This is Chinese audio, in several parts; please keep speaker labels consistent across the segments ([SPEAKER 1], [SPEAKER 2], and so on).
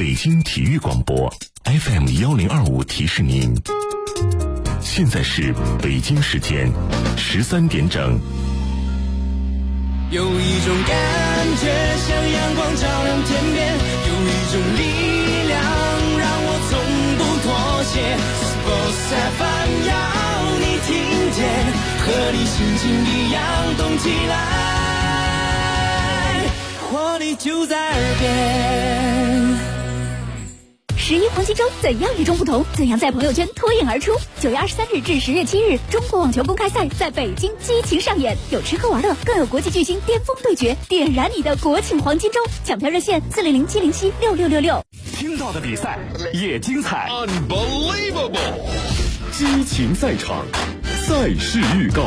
[SPEAKER 1] 北京体育广播 FM1025提示您，现在是北京时间13点整。
[SPEAKER 2] 有一种感觉像阳光照亮天边，有一种力量让我从不妥协。Sports FM 要你听见，和你心情一样动起来，活力就在耳边。
[SPEAKER 3] 11黄金周怎样与众不同？怎样在朋友圈脱颖而出？9月23日至10月7日，中国网球公开赛在北京激情上演，有吃喝玩乐，更有国际巨星巅峰对决，点燃你的国庆黄金周！抢票热线400-707-6666。
[SPEAKER 1] 听到的比赛也精彩
[SPEAKER 4] ，Unbelievable！
[SPEAKER 1] 激情赛场，赛事预告。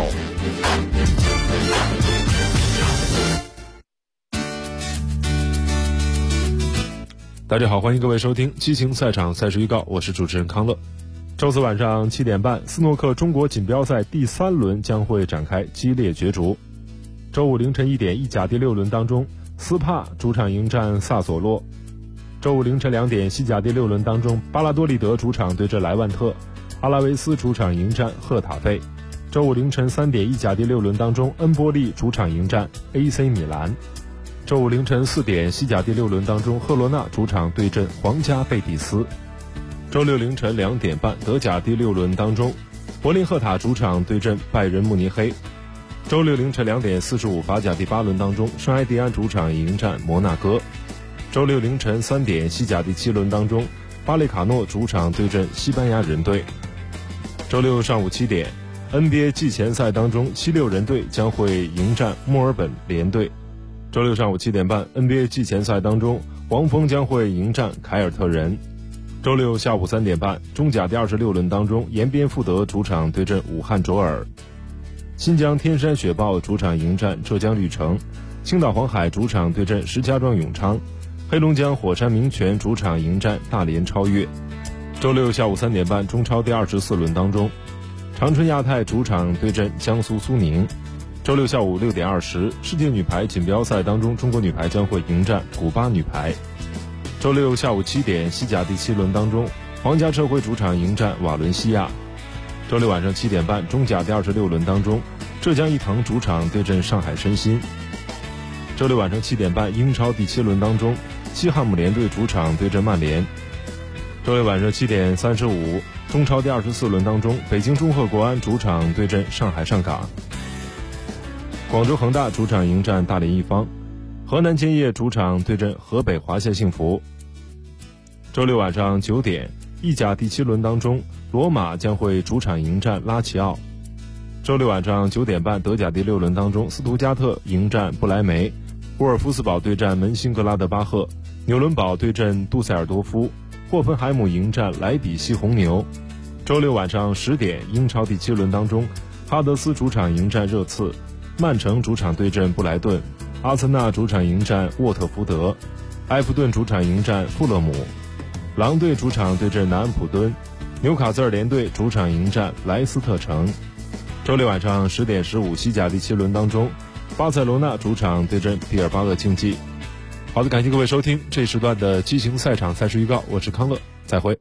[SPEAKER 5] 大家好，欢迎各位收听激情赛场赛事预告，我是主持人康乐。周四晚上7点半，斯诺克中国锦标赛第3轮将会展开激烈角逐。周五凌晨1点，意甲第6轮当中，斯帕主场迎战萨索洛。周五凌晨2点，西甲第6轮当中，巴拉多利德主场对阵莱万特，阿拉维斯主场迎战赫塔费。周五凌晨3点，意甲第6轮当中，恩波利主场迎战 AC 米兰。周五凌晨4点，西甲第6轮当中，赫罗纳主场对阵皇家贝蒂斯。周六凌晨2点半，德甲第6轮当中，柏林赫塔主场对阵拜仁慕尼黑。周六凌晨2点45，法甲第8轮当中，圣埃蒂安主场迎战摩纳哥。周六凌晨3点，西甲第7轮当中，巴列卡诺主场对阵西班牙人队。周六上午7点， NBA 季前赛当中，76人队将会迎战墨尔本联队。周六上午7点半， NBA 季前赛当中，黄蜂将会迎战凯尔特人。周六下午3点半，中甲第26轮当中，延边富德主场对阵武汉卓尔。新疆天山雪豹主场迎战浙江绿城，青岛黄海主场对阵石家庄永昌，黑龙江火山明泉主场迎战大连超越。周六下午3点半，中超第24轮当中，长春亚泰主场对阵江苏苏宁。周六下午6点20，世界女排锦标赛当中，中国女排将会迎战古巴女排。周六下午7点，西甲第7轮当中，皇家社会主场迎战瓦伦西亚。周六晚上7点半，中甲第26轮当中，浙江毅腾主场对阵上海申鑫。周六晚上7点半，英超第7轮当中，西汉姆联队主场对阵曼联。周六晚上7点35，中超第24轮当中，北京中赫国安主场对阵上海上港。广州恒大主场迎战大连一方，河南建业主场对阵河北华夏幸福。周六晚上9点，意甲第7轮当中，罗马将会主场迎战拉齐奥。周六晚上9点半，德甲第6轮当中，斯图加特迎战不莱梅，沃尔夫斯堡对战门兴格拉德巴赫，纽伦堡对阵杜塞尔多夫，霍芬海姆迎战莱比锡红牛。周六晚上10点，英超第7轮当中，哈德斯主场迎战热刺，曼城主场对阵布莱顿，阿森纳主场迎战沃特福德，埃弗顿主场迎战富勒姆，狼队主场对阵南安普敦，纽卡斯尔联队主场迎战莱斯特城。周六晚上10点15，西甲第7轮当中，巴塞罗那主场对阵毕尔巴鄂竞技。好的，感谢各位收听这一时段的激情赛场赛事预告，我是康乐，再会。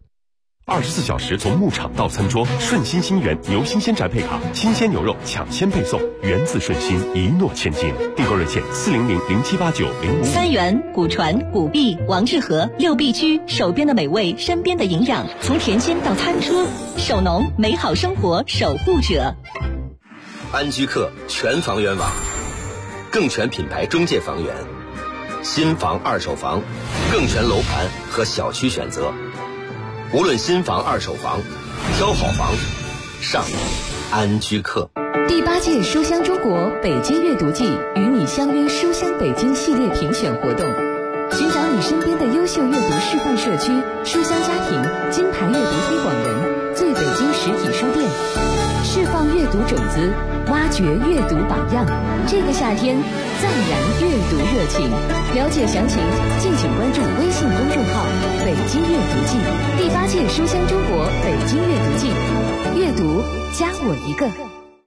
[SPEAKER 1] 24小时从牧场到餐桌，顺心新源牛新鲜宅配卡，新鲜牛肉抢先配送，源自顺心，一诺千金。订购热线400-0789-055。
[SPEAKER 6] 三元、古传、古碧、王致和6必居，手边的美味，身边的营养，从甜心到餐桌，手农美好生活守护者。
[SPEAKER 7] 安居客全房源网，更全品牌中介房源，新房二手房，更全楼盘和小区选择。无论新房二手房，挑好房上安居客。
[SPEAKER 6] 第8届书香中国北京阅读季与你相约书香北京系列评选活动，寻找你身边的优秀阅读示范社区、书香家庭、金牌阅读推广人、最北京实体书店，释放阅读种子，挖掘阅读榜样。这个夏天再燃阅读热情，了解详情敬请关注微信公众号北京阅读季。第8届书香中国北京阅读季，阅读加我一个。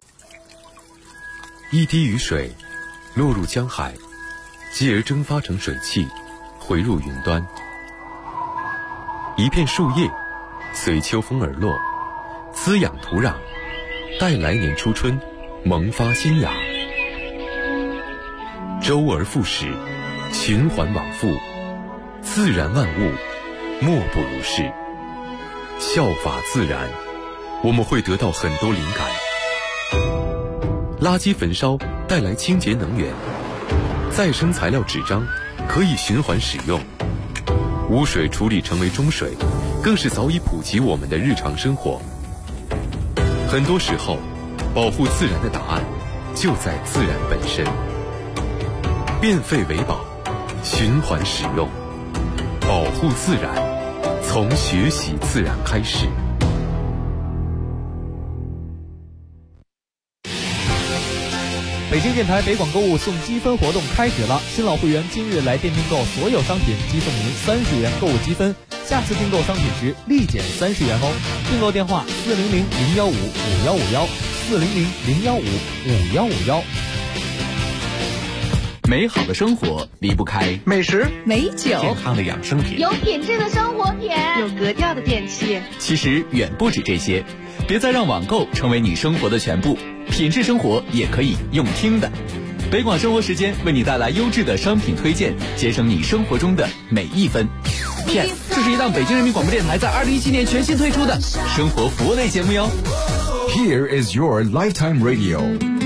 [SPEAKER 8] 一滴雨水落入江海，继而蒸发成水汽，回入云端。 一片树叶随秋风而落，滋养土壤，待来年初春萌发新芽。周而复始，循环往复，自然万物莫不如是。效法自然，我们会得到很多灵感。垃圾焚烧带来清洁能源，再生材料纸张可以循环使用，污水处理成为中水，更是早已普及我们的日常生活。很多时候，保护自然的答案就在自然本身。变废为宝，循环使用，保护自然，从学习自然开始。
[SPEAKER 9] 北京电台北广购物送积分活动开始了，新老会员今日来店订购所有商品，即送您30元购物积分，下次订购商品时立减30元哦。订购电话400-015-5151，400-015-5151。
[SPEAKER 10] 美好的生活离不开
[SPEAKER 11] 美食、
[SPEAKER 6] 美酒、
[SPEAKER 1] 健康的养生品，
[SPEAKER 12] 有品质的生活品，
[SPEAKER 11] 有格调的电器。
[SPEAKER 10] 其实远不止这些，别再让网购成为你生活的全部，品质生活也可以用听的。北广生活时间为你带来优质的商品推荐，节省你生活中的每一分。PS， 这是一档北京人民广播电台在2017年全新推出的生活服务类节目哟。
[SPEAKER 13] Here is your lifetime radio。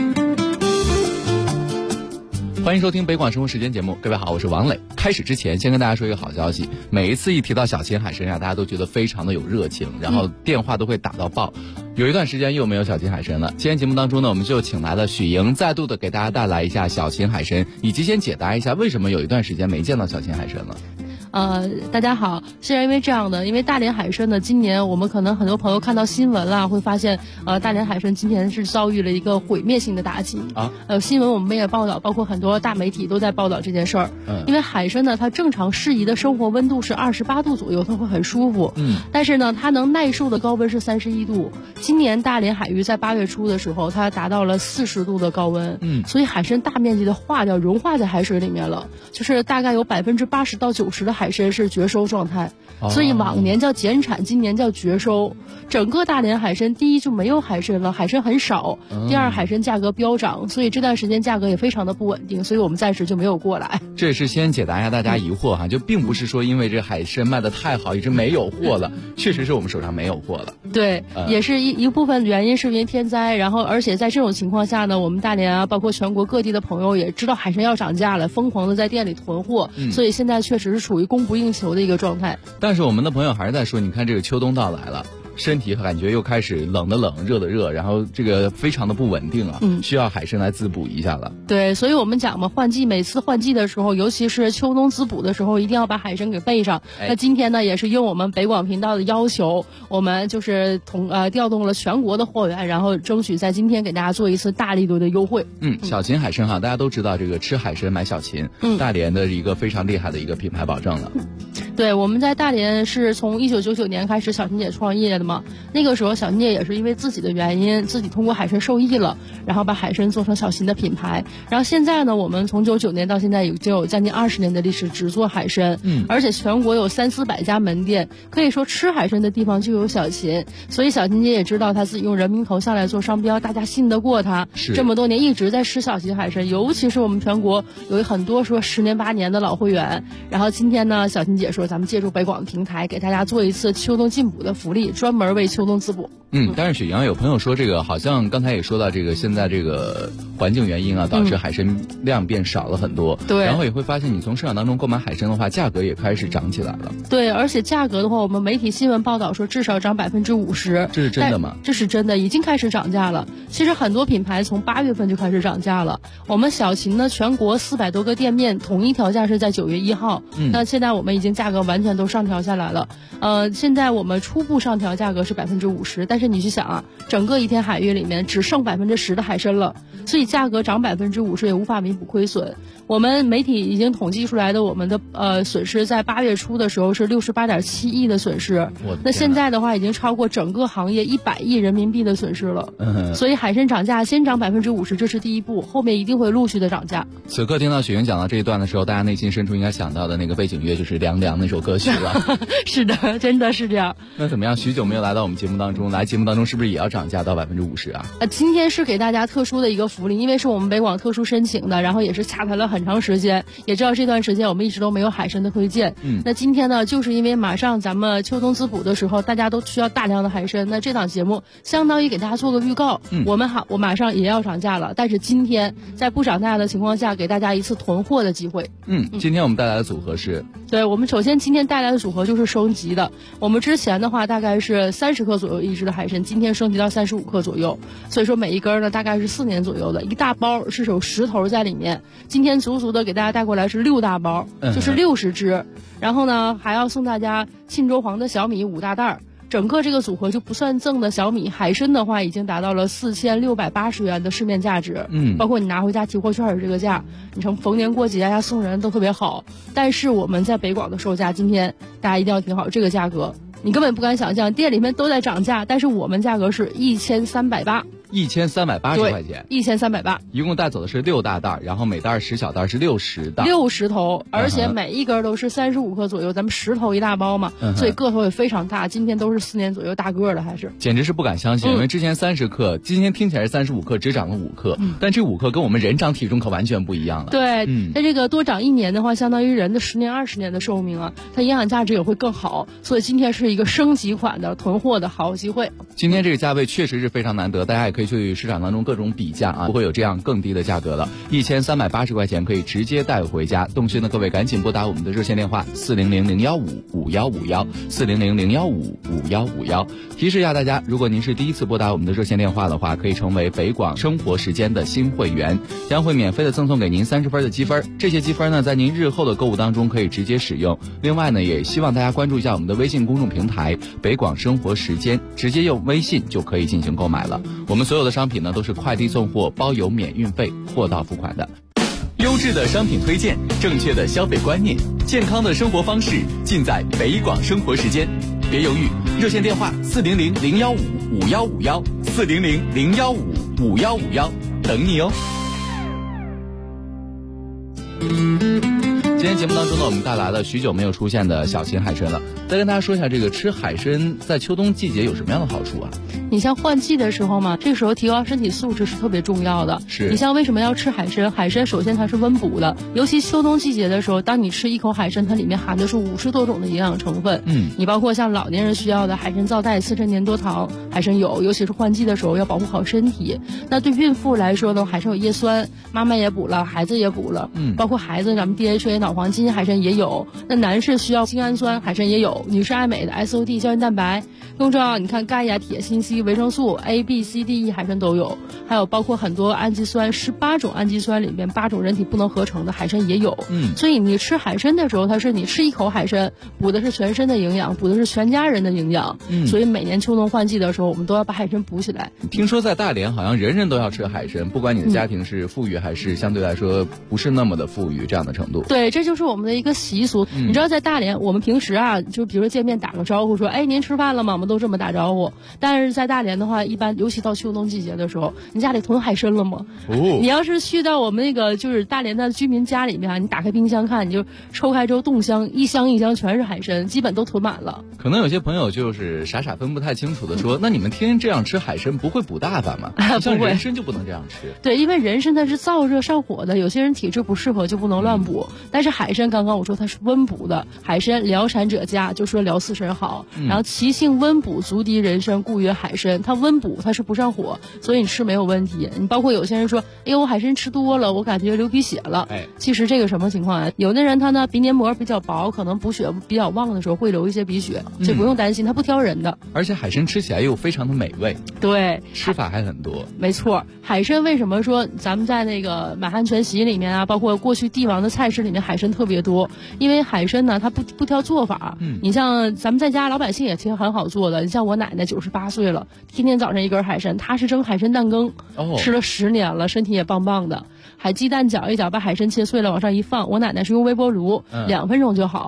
[SPEAKER 10] 欢迎收听北广生活时间节目，各位好，我是王磊。开始之前先跟大家说一个好消息，每一次一提到小秦海参大家都觉得非常的有热情，然后电话都会打到爆。有一段时间又没有小秦海参了，今天节目当中呢，我们就请来了许莹，再度的给大家带来一下小秦海参，以及先解答一下为什么有一段时间没见到小秦海参了。
[SPEAKER 14] 大家好，是因为这样的，因为大连海参呢，今年我们可能很多朋友看到新闻啦，会发现大连海参今年是遭遇了一个毁灭性的打击啊。新闻我们也报道，包括很多大媒体都在报道这件事儿。因为海参呢，它正常适宜的生活温度是28度左右，它会很舒服。但是呢，它能耐受的高温是31度。今年大连海域在8月初的时候，它达到了40度的高温。所以海参大面积的化掉，融化在海水里面了，就是大概有80%到90%的海参是绝收状态，所以往年叫减产，今年叫绝收。整个大连海参，第一就没有海参了，海参很少；第二，海参价格飙涨，所以这段时间价格也非常的不稳定，所以我们暂时就没有过来。
[SPEAKER 10] 这也是先解答一下大家疑惑哈，就并不是说因为这海参卖的太好，一直没有货了，确实是我们手上没有货了。
[SPEAKER 14] 对，也是一部分原因是因为天灾，然后而且在这种情况下呢，我们大连啊，包括全国各地的朋友也知道海参要涨价了，疯狂的在店里囤货，所以现在确实是处于供不应求的一个状态。
[SPEAKER 10] 但是我们的朋友还是在说，你看这个秋冬到来了，身体感觉又开始冷的冷，热的热，然后这个非常的不稳定啊，需要海参来滋补一下了。
[SPEAKER 14] 对，所以我们讲嘛，每次换季的时候，尤其是秋冬滋补的时候，一定要把海参给备上。那今天呢，也是应我们北广频道的要求，我们就是调动了全国的货源，然后争取在今天给大家做一次大力度的优惠。
[SPEAKER 10] 小秦海参哈，大家都知道这个吃海参买小秦，大连的一个非常厉害的一个品牌保证了。
[SPEAKER 14] 对，我们在大连是从1999年开始小秦姐创业的嘛，那个时候小秦姐也是因为自己的原因，自己通过海参受益了，然后把海参做成小秦的品牌。然后现在呢，我们从99年到现在已经有将近20年的历史，只做海参，而且全国有300-400家门店，可以说吃海参的地方就有小秦。所以小秦姐也知道她自己用人民头像来做商标，大家信得过她，这么多年一直在吃小秦海参，尤其是我们全国有很多说10年8年的老会员。然后今天呢，小秦姐说咱们借助北广平台给大家做一次秋冬进补的福利，专门为秋冬滋补。
[SPEAKER 10] 但是许阳有朋友说，这个好像刚才也说到，这个现在这个环境原因啊，导致海参量变少了很多。对，然后也会发现你从市场当中购买海参的话，价格也开始涨起来了。
[SPEAKER 14] 对，而且价格的话，我们媒体新闻报道说至少涨50%。
[SPEAKER 10] 这是真的吗？
[SPEAKER 14] 这是真的，已经开始涨价了。其实很多品牌从8月份就开始涨价了。我们小秦呢，全国400多个店面统一调价是在9月1号。那现在我们已经价格完全都上调下来了。现在我们初步上调价格是50%，但是你去想啊，整个一天海域里面只剩10%的海参了，所以价格涨50%也无法弥补亏损。我们媒体已经统计出来的，我们的损失在8月初的时候是68.7亿的损失，那现在的话已经超过整个行业100亿人民币的损失了。所以海参涨价先涨50%，这是第一步，后面一定会陆续的涨价。
[SPEAKER 10] 此刻听到雪莹讲到这一段的时候，大家内心深处应该想到的那个背景乐就是凉凉那首歌曲了。
[SPEAKER 14] 是的，真的是这样。
[SPEAKER 10] 那怎么样？许久没有来到我们节目当中，来节目当中是不是也要涨价到50%啊？
[SPEAKER 14] 今天是给大家特殊的一个福利，因为是我们北广特殊申请的，然后也是洽谈了很长时间，也知道这段时间我们一直都没有海参的推荐。那今天呢，就是因为马上咱们秋冬滋补的时候，大家都需要大量的海参，那这档节目相当于给大家做个预告。我马上也要涨价了，但是今天在不涨价的情况下，给大家一次囤货的机会。
[SPEAKER 10] 今天我们带来的组合是，
[SPEAKER 14] 对，我们首先今天带来的组合就是升级的。我们之前的话大概是30克左右一只的海参，今天升级到35克左右，所以说每一根呢大概是4年左右的，一大包是有10头在里面。今天足足的给大家带过来是6大包，就是60只。然后呢，还要送大家沁州黄的小米5大袋。整个这个组合就不算赠的小米海参的话，已经达到了4680元的市面价值。包括你拿回家提货券的这个价，你从逢年过节呀送人都特别好。但是我们在北广的售价，今天大家一定要听好这个价格，你根本不敢想象，店里面都在涨价，但是我们价格是1380。
[SPEAKER 10] 1380块钱
[SPEAKER 14] ，1380，
[SPEAKER 10] 一共带走的是6大袋，然后每袋10小袋是60袋
[SPEAKER 14] ，60头，而且每一根都是35克左右，咱们10头一大包嘛，所以个头也非常大。今天都是4年左右大个的，还是
[SPEAKER 10] 简直是不敢相信，因为之前30克，今天听起来是35克，只涨了5克，但这5克跟我们人长体重可完全不一样了。
[SPEAKER 14] 对，那这个多长1年的话，相当于人的10年20年的寿命啊，它营养价值也会更好，所以今天是一个升级款的囤货的好机会。
[SPEAKER 10] 今天这个价位确实是非常难得，大家也可以去市场当中各种比价啊，不会有这样更低的价格了。1380块钱可以直接带回家。动心的各位赶紧拨打我们的热线电话400-015-5151，400-015-5151。提示一下大家，如果您是第一次拨打我们的热线电话的话，可以成为北广生活时间的新会员，将会免费的赠送给您30分的积分。这些积分呢，在您日后的购物当中可以直接使用。另外呢，也希望大家关注一下我们的微信公众平台北广生活时间，直接用微信就可以进行购买了。我们所有的商品呢都是快递送货，包邮免运费，货到付款的。优质的商品推荐，正确的消费观念，健康的生活方式，尽在北广生活时间。别犹豫，热线电话400-015-5151，400-015-5151，等你哦。今天节目当中呢，我们带来了许久没有出现的小型海参了。再跟大家说一下，这个吃海参在秋冬季节有什么样的好处啊？
[SPEAKER 14] 你像换季的时候嘛，这个时候提高身体素质是特别重要的。
[SPEAKER 10] 是
[SPEAKER 14] 你像为什么要吃海参？海参首先它是温补的，尤其秋冬季节的时候，当你吃一口海参，它里面含的是50多种的营养成分。你包括像老年人需要的海参皂苷、刺身粘多糖，海参有，尤其是换季的时候要保护好身体。那对孕妇来说呢，海参有叶酸，妈妈也补了，孩子也补了。包括孩子咱们 DHA 脑黄金海参也有。那男士需要精氨酸，海参也有。女士爱美的 SOD 胶原蛋白，更重要，你看钙呀、铁、锌、硒、维生素 A、B、C、D、E 海参都有，还有包括很多氨基酸，18种氨基酸里面8种人体不能合成的海参也有。所以你吃海参的时候，它是你吃一口海参，补的是全身的营养，补的是全家人的营养。所以每年秋冬换季的时候，我们都要把海参补起来。
[SPEAKER 10] 听说在大连好像人人都要吃海参，不管你的家庭是富裕还是相对来说不是那么的富裕这样的程度。
[SPEAKER 14] 对，这就是我们的一个习俗。你知道在大连，我们平时啊，就比如说见面打个招呼说，哎，您吃饭了吗？我们都这么打招呼。但是在大连的话，一般尤其到秋冬季节的时候，你家里囤海参了吗？你要是去到我们那个就是大连的居民家里面，你打开冰箱看，你就抽开之后冻箱，一箱一箱全是海参，基本都囤满了。
[SPEAKER 10] 可能有些朋友就是傻傻分不太清楚的说，那你们天天这样吃海参不会补大发吗？像人参就不能这样吃。
[SPEAKER 14] 对，因为人参它是燥热上火的，有些人体质不适合就不能乱补。但是海参刚刚我说它是温补的，海参疗产者佳，就说疗四神好。然后其性温补，足敌人参，故曰海参。它温补，它是不上火，所以你吃没有问题。你包括有些人说，哎呦，我海参吃多了，我感觉流鼻血了。其实这个什么情况啊？有的人他呢鼻黏膜比较薄，可能补血比较旺的时候会流一些鼻血，这不用担心，它不挑人的。
[SPEAKER 10] 而且海参吃起来又非常的美味。
[SPEAKER 14] 对，
[SPEAKER 10] 吃法还很多。
[SPEAKER 14] 没错，海参为什么说咱们在那个满汉全席里面啊，包括过去帝王的菜式里面海参特别多？因为海参呢，它不挑做法。你像咱们在家老百姓也挺很好做的。你像我奶奶98岁了，天天早上一根海参，她是蒸海参蛋羹，吃了10年了，身体也棒棒的。海鸡蛋搅一搅，把海参切碎了往上一放，我奶奶是用微波炉，2分钟就好。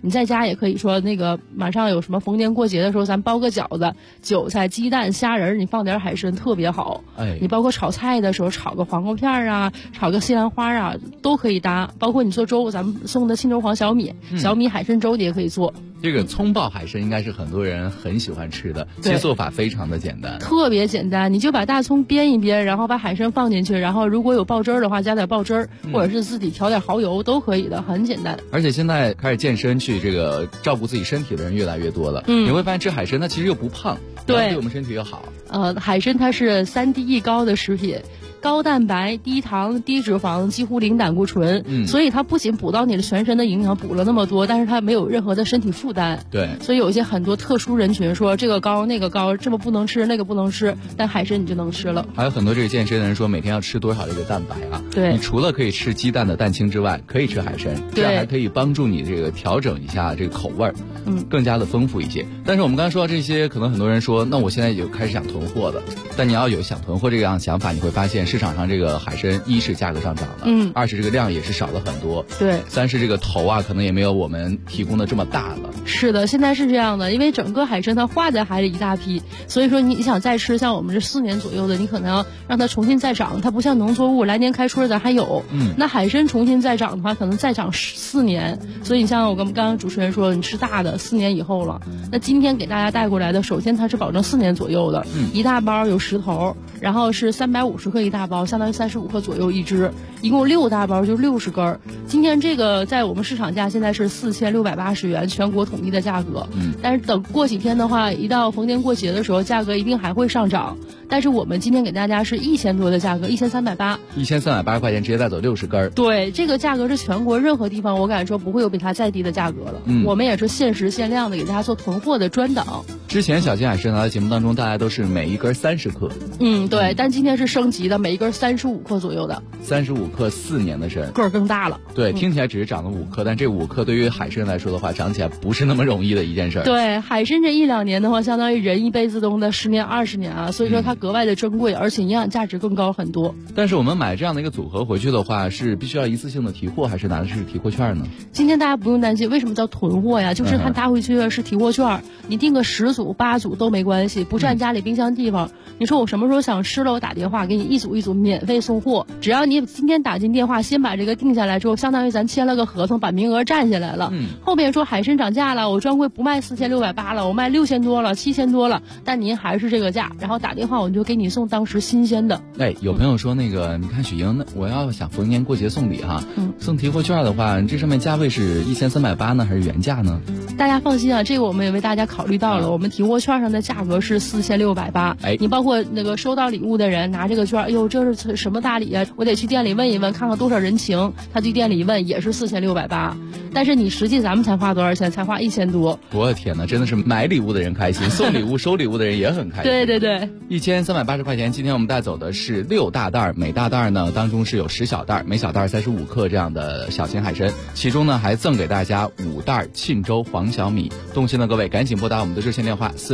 [SPEAKER 14] 你在家也可以说那个马上有什么逢年过节的时候，咱包个饺子，韭菜、鸡蛋、虾仁，你放点海参特别好。你包括炒菜的时候炒个黄瓜片啊，炒个西兰花啊，都可以搭。包括你做粥，咱们送的青州黄小米，小米海参粥你也可以做。
[SPEAKER 10] 这个葱爆海参应该是很多人很喜欢吃的，其实做法非常的简单，
[SPEAKER 14] 特别简单。你就把大葱煸一煸，然后把海参放进去，然后如果有爆汁儿的话，加点爆汁儿，或者是自己调点蚝油都可以的，很简单。
[SPEAKER 10] 而且现在开始健身去这个照顾自己身体的人越来越多了，你会发现吃海参它其实又不胖，对我们身体又好。
[SPEAKER 14] 海参它是3低一高的食品。高蛋白、低糖、低脂肪，几乎零胆固醇，所以它不仅补到你的全身的营养，补了那么多，但是它没有任何的身体负担。
[SPEAKER 10] 对，
[SPEAKER 14] 所以有一些很多特殊人群说这个高那个高，这么不能吃那个不能吃，但海参你就能吃了。
[SPEAKER 10] 还有很多这个健身的人说每天要吃多少这个蛋白啊？
[SPEAKER 14] 对，
[SPEAKER 10] 你除了可以吃鸡蛋的蛋清之外，可以吃海参，这样还可以帮助你这个调整一下这个口味儿，更加的丰富一些。但是我们刚才说到这些，可能很多人说，那我现在就开始想囤货了。但你要有想囤货这样的想法，你会发现市场上这个海参一是价格上涨了，二是这个量也是少了很多，
[SPEAKER 14] 对，
[SPEAKER 10] 三是这个头啊可能也没有我们提供的这么大了。
[SPEAKER 14] 是的，现在是这样的，因为整个海参它化在海里一大批，所以说你想再吃，像我们这4年左右的，你可能要让它重新再长，它不像农作物来年开春咱还有，那海参重新再长的话，可能再长4年。所以你像我跟刚刚主持人说，你吃大的4年以后了，那今天给大家带过来的，首先它是保证4年左右的，一大包有10头，然后是350克一大包，相当于35克左右一只，一共6大包就60根。今天这个在我们市场价现在是4680元，全国统一的价格。但是等过几天的话，一到逢年过节的时候，价格一定还会上涨。但是我们今天给大家是1000多的价格，1380，1380
[SPEAKER 10] 块钱直接带走60根。
[SPEAKER 14] 对，这个价格是全国任何地方我敢说不会有比它再低的价格了。我们也是限时限量的给大家做囤货的专档。
[SPEAKER 10] 之前小金海参来的节目当中，大家都是每一根30克。
[SPEAKER 14] 对，但今天是升级的，每一根35克左右的。
[SPEAKER 10] 35克4年的参，
[SPEAKER 14] 个儿更大了。
[SPEAKER 10] 对，听起来只是长了5克，但这5克对于海参来说的话，长起来不是那么容易的一件事。
[SPEAKER 14] 对，海参这1-2年的话，相当于人一辈子中的10年20年啊，所以说它格外的珍贵，而且营养价值更高很多。
[SPEAKER 10] 但是我们买这样的一个组合回去的话，是必须要一次性的提货，还是拿的是提货券呢？
[SPEAKER 14] 今天大家不用担心，为什么叫囤货呀？就是它拿回去是提货券，你订个10组8组都没关系，不占家里冰箱地方。你说我什么时候想吃了，我打电话给你一组一组免费送货，只要你今天打进电话，先把这个定下来之后，相当于咱签了个合同，把名额占下来了。后面说海参涨价了，我专柜不卖4680了，我卖6000多了，7000多了，但您还是这个价，然后打电话我就给你送当时新鲜的。
[SPEAKER 10] 有朋友说那个，你看许莹，那我要想逢年过节送礼哈，送提货券的话，这上面价位是1380呢，还是原价呢？
[SPEAKER 14] 大家放心啊，这个我们也为大家考虑到了，我们提货券上的价格是4680。你包括那个收到礼物的人拿这个券，哎呦，这是什么大礼啊？我得去店里问一问，看看多少人情。他去店里一问也是4680，但是你实际咱们才花多少钱？才花1000多。
[SPEAKER 10] 我的天哪，真的是买礼物的人开心，送礼物收礼物的人也很开心。
[SPEAKER 14] 对对对
[SPEAKER 10] ，1380块钱。今天我们带走的是6大袋，每大袋呢当中是有10小袋，每小袋35克这样的小型海参，其中呢还赠给大家5袋沁州黄小米。动心的各位赶紧拨打我们的热线电话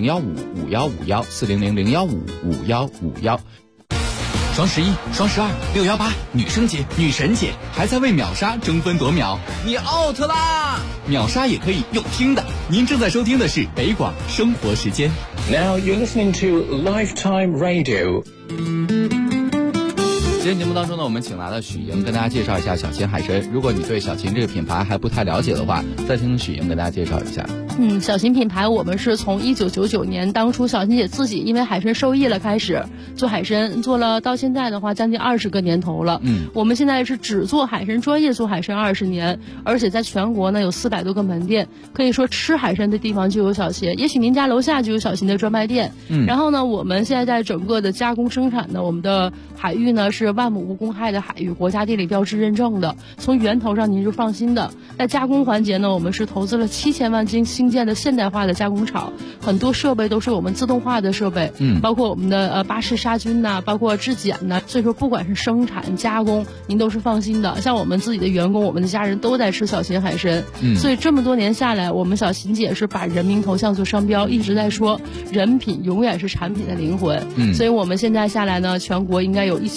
[SPEAKER 10] 400-015-5151，400-015-5151。
[SPEAKER 11] 双11、双12、618，女生节、女神节，还在为秒杀争分夺秒，你 out 啦！秒杀也可以用听的。您正在收听的是北广生活时间。
[SPEAKER 12] Now you're listening to Lifetime Radio。
[SPEAKER 10] 今天节目当中呢，我们请来了许莹跟大家介绍一下小秦海参。如果你对小秦这个品牌还不太了解的话，再听许莹跟大家介绍一下。
[SPEAKER 14] 小秦品牌我们是从1999年当初小秦姐自己因为海参受益了开始做海参，做了到现在的话将近20个年头了。我们现在是只做海参，专业做海参20年，而且在全国呢有400多个门店，可以说吃海参的地方就有小秦，也许您家楼下就有小秦的专卖店。然后呢，我们现在在整个的加工生产的我们的海域呢是万亩无公害的海域，国家地理标志认证的，从源头上您是放心的。在加工环节呢，我们是投资了7000万新建的现代化的加工厂，很多设备都是我们自动化的设备，包括我们的巴氏杀菌呐，包括质检呐，所以说不管是生产加工，您都是放心的。像我们自己的员工，我们的家人都在吃小秦海参，所以这么多年下来，我们小秦姐是把人民头像做商标，一直在说人品永远是产品的灵魂。所以我们现在下来呢，全国应该有1000多万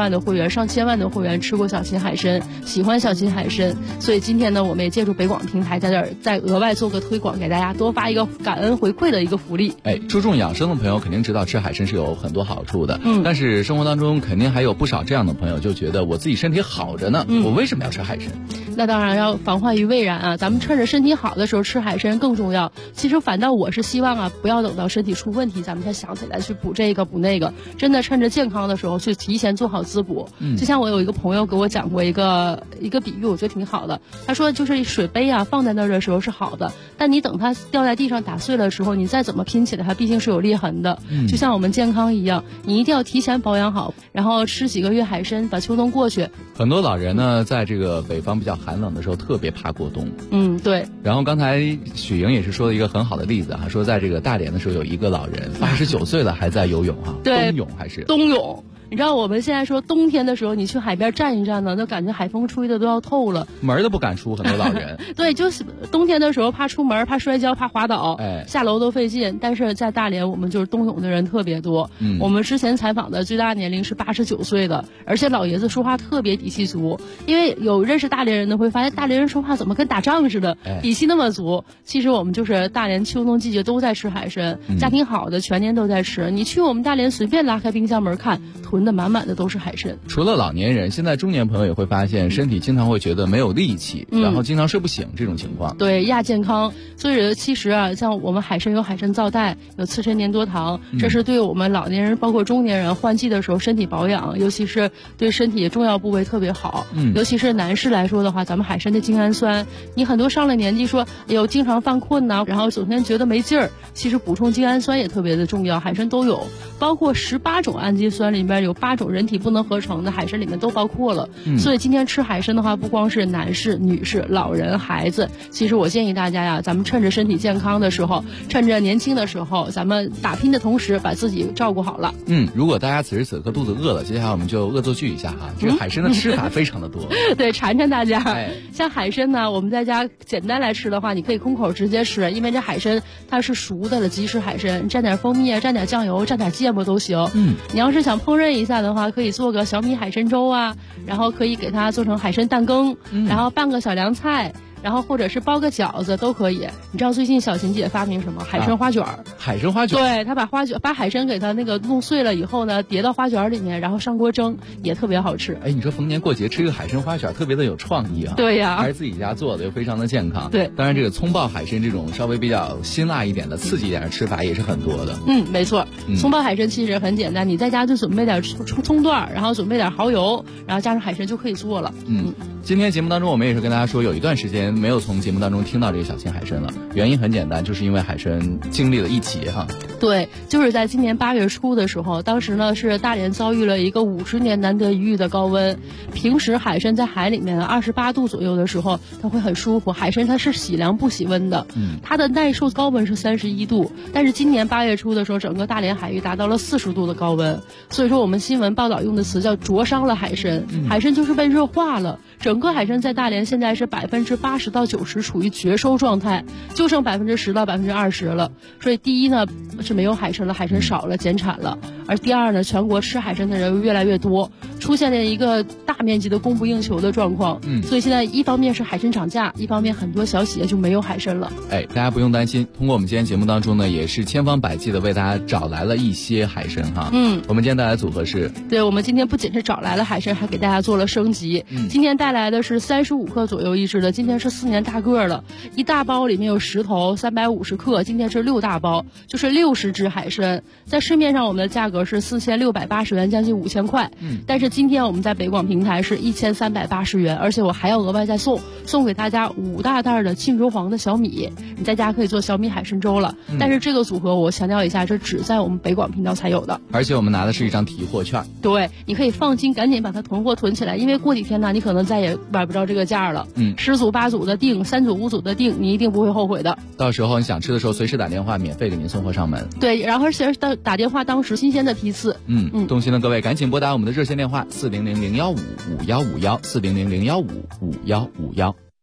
[SPEAKER 14] 万的会员、上千万的会员吃过小秦海参，喜欢小秦海参。所以今天呢，我们也借助北广平台在这儿再额外做个推广，给大家多发一个感恩回馈的一个福利。
[SPEAKER 10] 注重养生的朋友肯定知道吃海参是有很多好处的，但是生活当中肯定还有不少这样的朋友就觉得我自己身体好着呢，我为什么要吃海参？
[SPEAKER 14] 那当然要防患于未然啊！咱们趁着身体好的时候吃海参更重要。其实反倒我是希望啊，不要等到身体出问题，咱们才想起来去补这个补那个。真的趁着健康的时候去提前做好滋补。就像我有一个朋友给我讲过一个比喻，我觉得挺好的。他说就是水杯啊放在那儿的时候是好的，但你等它掉在地上打碎了的时候，你再怎么拼起来，它毕竟是有裂痕的。就像我们健康一样，你一定要提前保养好，然后吃几个月海参，把秋冬过去。
[SPEAKER 10] 很多老人呢，在这个北方比较寒冷的时候，特别怕过冬。
[SPEAKER 14] 对。
[SPEAKER 10] 然后刚才许莹也是说了一个很好的例子哈，说在这个大连的时候有一个老人89岁了还在游泳哈，
[SPEAKER 14] 对，
[SPEAKER 10] 冬泳还是
[SPEAKER 14] 冬泳。你知道我们现在说冬天的时候，你去海边站一站呢，就感觉海风吹的都要透了，
[SPEAKER 10] 门都不敢出，很多老人。
[SPEAKER 14] 对，就是冬天的时候怕出门，怕摔跤，怕滑倒，下楼都费劲。但是在大连，我们就是冬泳的人特别多。我们之前采访的最大年龄是89岁的，而且老爷子说话特别底气足。因为有认识大连人的会发现，大连人说话怎么跟打仗似的，底气那么足。其实我们就是大连秋冬季节都在吃海参，家庭好的全年都在吃。你去我们大连随便拉开冰箱门看，囤的满满的都是海参。
[SPEAKER 10] 除了老年人，现在中年朋友也会发现身体经常会觉得没有力气，然后经常睡不醒这种情况。
[SPEAKER 14] 对，亚健康。所以其实啊，像我们海参有海参皂苷，有刺参粘多糖，这是对我们老年人包括中年人换季的时候身体保养，尤其是对身体重要部位特别好。尤其是男士来说的话，咱们海参的精氨酸，你很多上了年纪说哎呦经常犯困呐，然后整天觉得没劲儿，其实补充精氨酸也特别的重要，海参都有，包括18种氨基酸里面有8种人体不能合成的，海参里面都包括了。所以今天吃海参的话，不光是男士、女士、老人、孩子，其实我建议大家呀，咱们趁着身体健康的时候，趁着年轻的时候，咱们打拼的同时把自己照顾好了。
[SPEAKER 10] 如果大家此时此刻肚子饿了，接下来我们就恶作剧一下哈，这个海参的吃法非常的多。
[SPEAKER 14] 对，馋馋大家。像海参呢，我们在家简单来吃的话，你可以空口直接吃，因为这海参它是熟的了，即食海参，蘸点蜂蜜啊，蘸点酱油，蘸点芥末都行。你要是想烹饪一下的话，可以做个小米海参粥啊，然后可以给它做成海参蛋羹，然后拌个小凉菜，然后或者是包个饺子都可以。你知道最近小秦姐发明什么？海参花卷儿。
[SPEAKER 10] 海参花卷？
[SPEAKER 14] 对，她把海参给它那个弄碎了以后呢，叠到花卷里面，然后上锅蒸，也特别好吃。
[SPEAKER 10] 你说逢年过节吃一个海参花卷，特别的有创意啊。
[SPEAKER 14] 对呀，
[SPEAKER 10] 还是自己家做的，又非常的健康。
[SPEAKER 14] 对，
[SPEAKER 10] 当然这个葱爆海参这种稍微比较辛辣一点的、刺激一点的吃法也是很多的。
[SPEAKER 14] 没错。葱爆海参其实很简单，你在家就准备点葱段，然后准备点蚝油，然后加上海参就可以做了。
[SPEAKER 10] 今天节目当中我们也是跟大家说，有一段时间没有从节目当中听到这个小秦海参了，原因很简单，就是因为海参经历了一劫哈。
[SPEAKER 14] 对，就是在今年8月初的时候，当时呢是大连遭遇了一个50年难得一遇的高温。平时海参在海里面28度左右的时候，它会很舒服。海参它是喜凉不喜温的，它的耐受高温是31度，但是今年8月初的时候，整个大连海域达到了40度的高温。所以说我们新闻报道用的词叫灼伤了海参，海参就是被热化了。整个海参在大连现在是80%到90%处于绝收状态，就剩10%到20%了。所以第一呢是没有海参了，海参少了，减产了。而第二呢，全国吃海参的人越来越多，出现了一个大面积的供不应求的状况。所以现在一方面是海参涨价，一方面很多小企业就没有海参了。
[SPEAKER 10] 大家不用担心，通过我们今天节目当中呢，也是千方百计的为大家找来了一些海参哈。我们今天带来的组合是，
[SPEAKER 14] 对，我们今天不仅是找来了海参，还给大家做了升级。今天带来的是35克左右一只的，今天是4年大个了，一大包里面有10头，350克，今天是6大包，就是60只海参。在市面上我们的价格是4680元，将近5000块。但是今天我们在北广平台是1380元，而且我还要额外再送给大家5大袋的沁柔黄的小米，你在家可以做小米海参粥了。但是这个组合我强调一下，这只在我们北广频道才有的，
[SPEAKER 10] 而且我们拿的是一张提货券。
[SPEAKER 14] 对，你可以放心，赶紧把它囤货囤起来，因为过几天呢，你可能再也买不着这个价了。10组8组的订，3组5组的订，你一定不会后悔的。
[SPEAKER 10] 到时候你想吃的时候，随时打电话，免费给您送货上门。
[SPEAKER 14] 对，然后是打电话当时新鲜的批次。
[SPEAKER 10] 动心的各位赶紧拨打我们的热线电话400-015-5151，400-015-5151。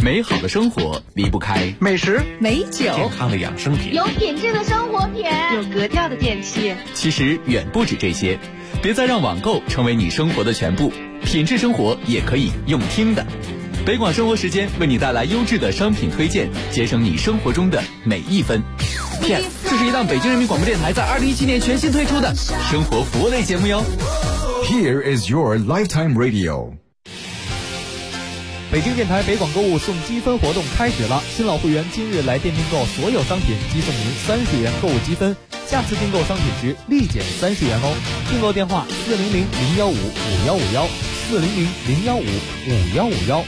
[SPEAKER 11] 美好的生活离不开
[SPEAKER 15] 美食、
[SPEAKER 3] 美酒、
[SPEAKER 1] 健康的养生品、
[SPEAKER 16] 有品质的生活品、
[SPEAKER 17] 有格调的电器。
[SPEAKER 11] 其实远不止这些，别再让网购成为你生活的全部，品质生活也可以用听的。北广生活时间为你带来优质的商品推荐，节省你生活中的每一分。Yes， 这是一档北京人民广播电台在2017年全新推出的生活服务类节目哟。
[SPEAKER 13] Here is your lifetime radio。
[SPEAKER 9] 北京电台北广购物送积分活动开始了，新老会员今日来店订购所有商品，即送您30元购物积分，下次订购商品时立减30元哦。订购电话400-015-5151，400-015-5151。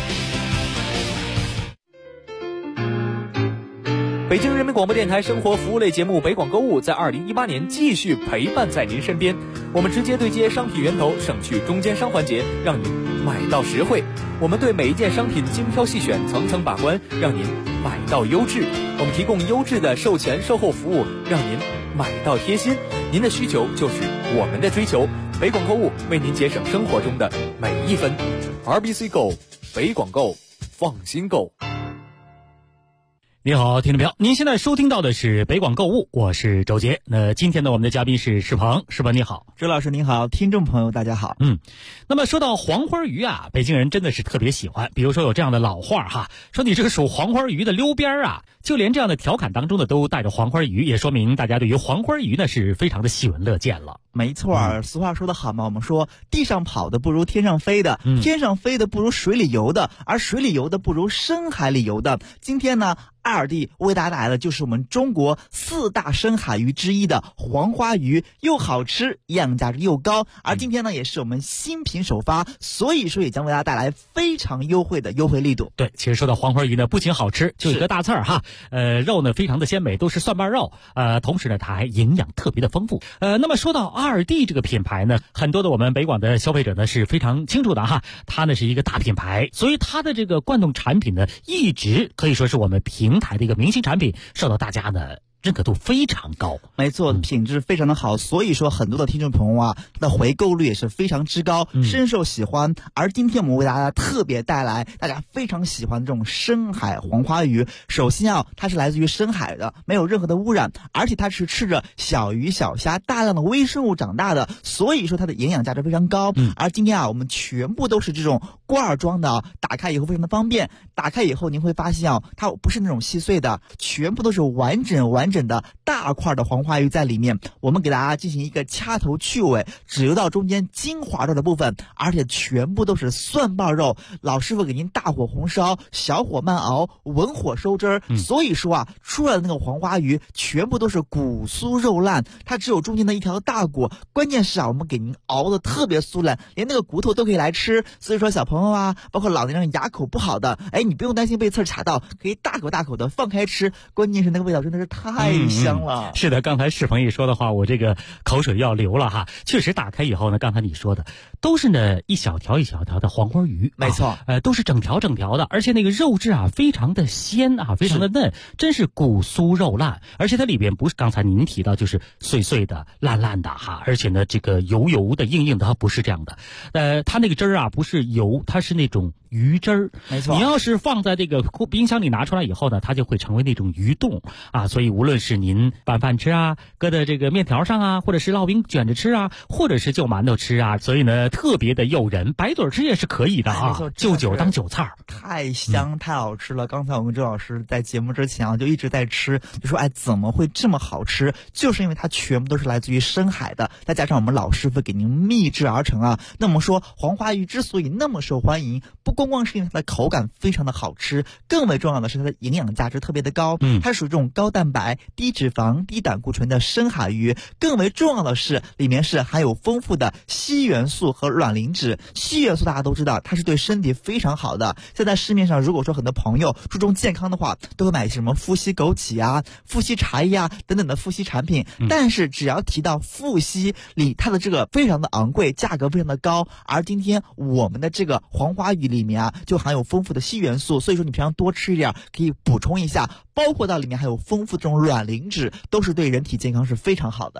[SPEAKER 9] 北京人民广播电台生活服务类节目北广购物在2018年继续陪伴在您身边，我们直接对接商品源头，省去中间商环节，让您买到实惠。我们对每一件商品精挑细选，层层把关，让您买到优质。我们提供优质的售前售后服务，让您买到贴心。您的需求就是我们的追求，北广购物为您节省生活中的每一分。RBC Go， 北广购，放心购。
[SPEAKER 18] 你好，听众朋友，您现在收听到的是北广购物，我是周杰。那今天呢，我们的嘉宾是世鹏，世鹏你好。
[SPEAKER 19] 周老师您好，听众朋友大家好。
[SPEAKER 18] 那么说到黄花鱼啊，北京人真的是特别喜欢。比如说有这样的老话哈，说你这个属黄花鱼的溜边啊，就连这样的调侃当中呢都带着黄花鱼，也说明大家对于黄花鱼呢是非常的喜闻乐见了。
[SPEAKER 19] 没错，俗话说得好嘛，我们说地上跑的不如天上飞的，天上飞的不如水里游的，而水里游的不如深海里游的。今天呢，爱尔蒂为大家带来的就是我们中国4大深海鱼之一的黄花鱼，又好吃，营养价值又高。而今天呢，也是我们新品首发，所以说也将为大家带来非常优惠的优惠力度。
[SPEAKER 18] 对，其实说到黄花鱼呢，不仅好吃，就一个大字儿哈，肉呢非常的鲜美，都是蒜瓣肉，同时呢它还营养特别的丰富。那么说到爱尔蒂这个品牌呢，很多的我们北广的消费者呢是非常清楚的哈，它呢是一个大品牌，所以它的这个罐头产品呢，一直可以说是我们平台的一个明星产品，受到大家呢认可度非常高。
[SPEAKER 19] 没错，品质非常的好，所以说很多的听众朋友啊，它的回购率也是非常之高，深受喜欢。而今天我们为大家特别带来大家非常喜欢的这种深海黄花鱼。首先啊，它是来自于深海的，没有任何的污染，而且它是吃着小鱼小虾大量的微生物长大的，所以说它的营养价值非常高。而今天啊，我们全部都是这种罐装的，打开以后非常的方便。打开以后您会发现啊，它不是那种细碎的，全部都是完整的大块的黄花鱼在里面。我们给大家进行一个掐头去尾，只留到中间精华肉的部分，而且全部都是蒜瓣肉。老师傅给您大火红烧，小火慢熬，文火收汁儿。所以说啊，出来的那个黄花鱼全部都是骨酥肉烂，它只有中间的一条大骨。关键是啊，我们给您熬的特别酥烂，连那个骨头都可以来吃。所以说小朋友啊，包括老年人牙口不好的，你不用担心被刺卡到，可以大口大口的放开吃。关键是那个味道真的是太香了。
[SPEAKER 18] 是的，刚才世鹏一说的话，我这个口水要流了哈。确实打开以后呢，刚才你说的都是呢一小条一小条的黄花鱼，
[SPEAKER 19] 没错，
[SPEAKER 18] 都是整条的，而且那个肉质啊非常的鲜啊，非常的嫩，真是骨酥肉烂。而且它里边不是刚才您提到就是碎碎的烂烂的哈，而且呢这个油油的硬硬的，它不是这样的。它那个汁儿啊不是油，它是那种鱼汁儿。
[SPEAKER 19] 没错，
[SPEAKER 18] 你要是放在这个冰箱里拿出来以后呢，它就会成为那种鱼冻啊。所以无论是您拌饭吃啊，搁在这个面条上啊，或者是烙饼卷着吃啊，或者是就馒头吃啊，所以呢特别的诱人，白嘴吃也是可以的啊，就酒当酒菜，
[SPEAKER 19] 太香太好吃了。刚才我跟周老师在节目之前啊，就一直在吃，就说怎么会这么好吃？就是因为它全部都是来自于深海的，再加上我们老师傅给您秘制而成啊。那么说黄花鱼之所以那么受欢迎，不光是因为它的口感非常的好吃，更为重要的是它的营养价值特别的高。它属于这种高蛋白、低脂肪、低胆固醇的深海鱼，更为重要的是里面是含有丰富的硒元素和卵磷脂。硒元素大家都知道，它是对身体非常好的。现在市面上如果说很多朋友注重健康的话，都会买什么富硒枸杞啊、富硒茶叶啊等等的富硒产品。但是只要提到富硒里，它的这个非常的昂贵，价格非常的高。而今天我们的这个黄花鱼里面啊，就含有丰富的硒元素，所以说你平常多吃一点可以补充一下，包括到里面还有丰富这种卵磷脂，都是对人体健康是非常好的。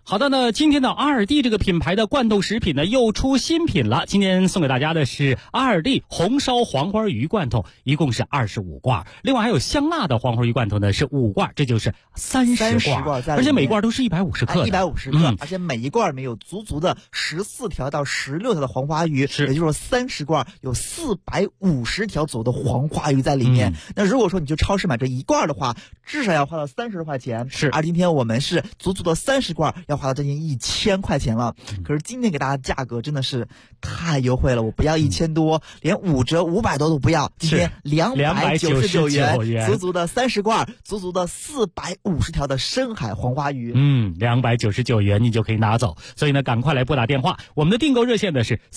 [SPEAKER 18] 好的呢，今天的阿尔蒂这个品牌的罐头食品呢又出新品了。今天送给大家的是阿尔蒂红烧黄花鱼罐头，一共是25罐。另外还有香辣的黄花鱼罐头呢是5罐，这就是30罐，而且每罐都是150克的
[SPEAKER 19] ，150克，而且每一罐里面有足足的14条到16条的黄花鱼，也就是说30罐有450条左右的黄花鱼在里面。那如果说你去超市买这一罐的话，至少要花到30多块钱。
[SPEAKER 18] 是，
[SPEAKER 19] 而今天我们是足足的30罐，要花到将近1000块钱了。可是今天给大家价格真的是太优惠了，我不要1000多，连5折500多都不要，今天299元，足足的30罐，足足的450条的深海黄花鱼。
[SPEAKER 18] 299元你就可以拿走。所以呢，赶快来拨打电话，我们的订购热线呢是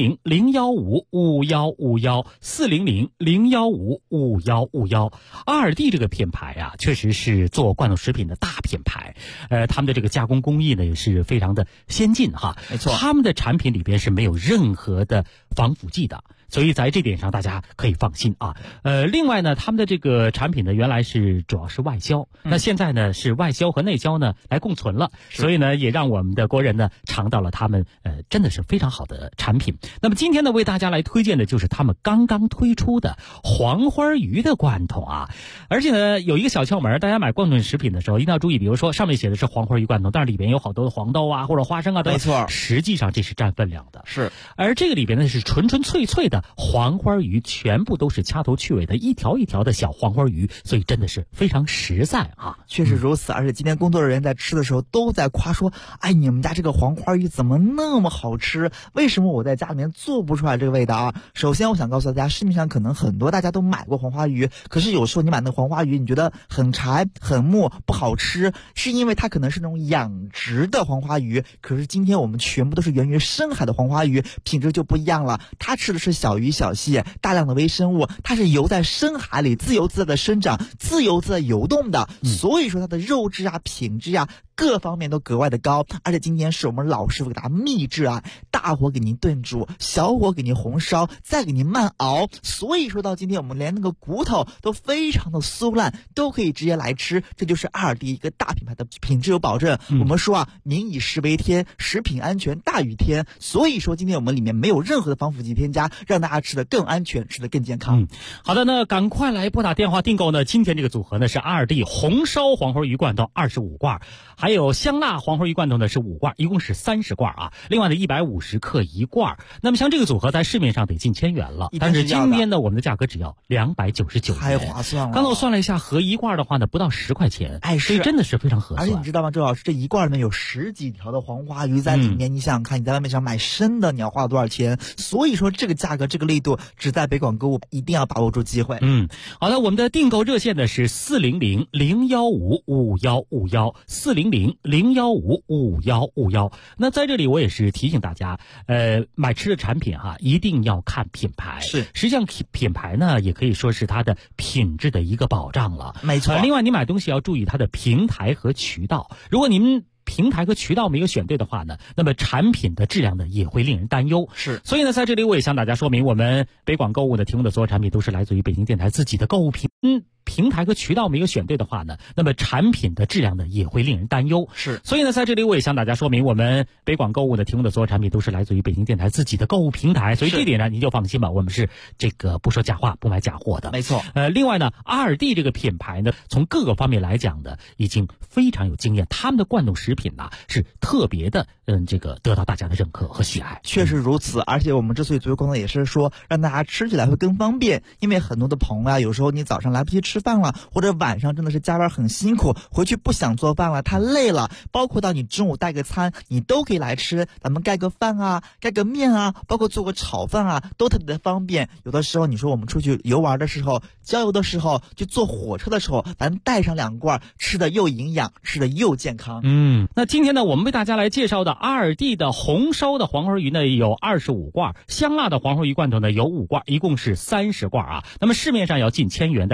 [SPEAKER 18] 400-015-5151，400-015-5151。阿尔蒂这个品牌啊，确实是做罐头食品的大品牌，他们的这个加工工艺呢也是非常的先进哈。
[SPEAKER 19] 没错，
[SPEAKER 18] 他们的产品里边是没有任何的防腐剂的，所以在这点上大家可以放心啊。另外呢，他们的这个产品呢原来是主要是外销，那现在呢是外销和内销呢来共存了，所以呢也让我们的国人呢尝到了他们真的是非常好的产品。那么今天呢为大家来推荐的就是他们刚刚推出的黄花鱼的罐头啊。而且呢有一个小窍门，大家买罐头食品的时候一定要注意，比如说上面写的是黄花鱼罐头，但是里边有好多的黄豆啊或者花生啊，
[SPEAKER 19] 没错，
[SPEAKER 18] 实际上这是占分量的。
[SPEAKER 19] 是，
[SPEAKER 18] 而这个里边呢是纯纯粹粹的黄花鱼，全部都是掐头去尾的一条一条的小黄花鱼，所以真的是非常实在啊。
[SPEAKER 19] 确实如此，而且今天工作人员在吃的时候都在夸说，哎，你们家这个黄花鱼怎么那么好吃？为什么我在家里面做不出来这个味道啊？首先我想告诉大家，市面上可能很多大家都买过黄花鱼，可是有时候你买那黄花鱼你觉得很柴很木不好吃，是因为它可能是那种养殖的黄花鱼，可是今天我们全部都是源于深海的黄花鱼，品质就不一样了。它吃的是小鱼小蟹，大量的微生物，它是游在深海里自由自在的生长，自由自在游动的，所以说它的肉质啊品质啊各方面都格外的高。而且今天是我们老师傅给大家秘制啊，大火给您炖煮，小火给您红烧，再给您慢熬，所以说到今天我们连那个骨头都非常的酥烂，都可以直接来吃。这就是阿尔蒂一个大品牌的品质有保证。我们说啊，民以食为天，食品安全大于天，所以说今天我们里面没有任何的防腐剂添加，让大家吃得更安全，吃得更健康。
[SPEAKER 18] 好的，那赶快来拨打电话订购呢。今天这个组合呢是阿尔蒂红烧黄花鱼罐头25罐，还有香辣黄花鱼罐头呢是5罐，一共是30罐啊。另外呢150克一罐。那么像这个组合在市面上得近1000元了，但是今天呢我们的价格只要299元，
[SPEAKER 19] 太划算了。
[SPEAKER 18] 刚才我算了一下，合一罐的话呢不到10块钱，所以真的是非常合算。
[SPEAKER 19] 而且你知道吗，周老师，这一罐里面有10几条的黄花鱼在里面，你想想看，你在外面想买生的，你要花多少钱？所以说这个价格这个力度只在北广购物，一定要把握住机会。
[SPEAKER 18] 好的，我们的订购热线呢是400-015-5151，400-015-5151。那在这里我也是提醒大家，买吃的产品哈，一定要看品牌。
[SPEAKER 19] 是，
[SPEAKER 18] 实际上品牌呢也可以说是它的品质的一个保障了。
[SPEAKER 19] 没错。
[SPEAKER 18] 另外你买东西要注意它的平台和渠道，如果您平台和渠道没有选对的话呢，那么产品的质量呢也会令人担忧。
[SPEAKER 19] 是，
[SPEAKER 18] 所以呢，在这里我也向大家说明，我们北广购物的提供的所有产品都是来自于北京电台自己的购物平台和渠道没有选对的话呢，那么产品的质量呢也会令人担忧。
[SPEAKER 19] 是，
[SPEAKER 18] 所以呢，在这里我也向大家说明，我们北广购物的提供的所有产品都是来自于北京电台自己的购物平台，所以这点呢您就放心吧，我们是这个不说假话不买假货的。
[SPEAKER 19] 没错。
[SPEAKER 18] 另外呢，阿尔蒂这个品牌呢，从各个方面来讲呢，已经非常有经验，他们的罐头食品呢是特别的这个得到大家的认可和喜爱。
[SPEAKER 19] 确实如此，而且我们之所以做罐头也是说让大家吃起来会更方便，因为很多的朋友啊，有时候你早上来不及吃饭了，或者晚上真的是加班很辛苦，回去不想做饭了，太累了，包括到你中午带个餐你都可以来吃，咱们盖个饭啊，盖个面啊，包括做个炒饭啊，都特别的方便。有的时候你说我们出去游玩的时候，郊游的时候，就坐火车的时候，咱带上2罐，吃的又营养，吃的又健康。
[SPEAKER 18] 那今天呢我们为大家来介绍的阿尔蒂的红烧的黄花鱼呢有25罐，香辣的黄花鱼罐头呢有5罐，一共是30罐啊。那么市面上要近1000元，但是今天我们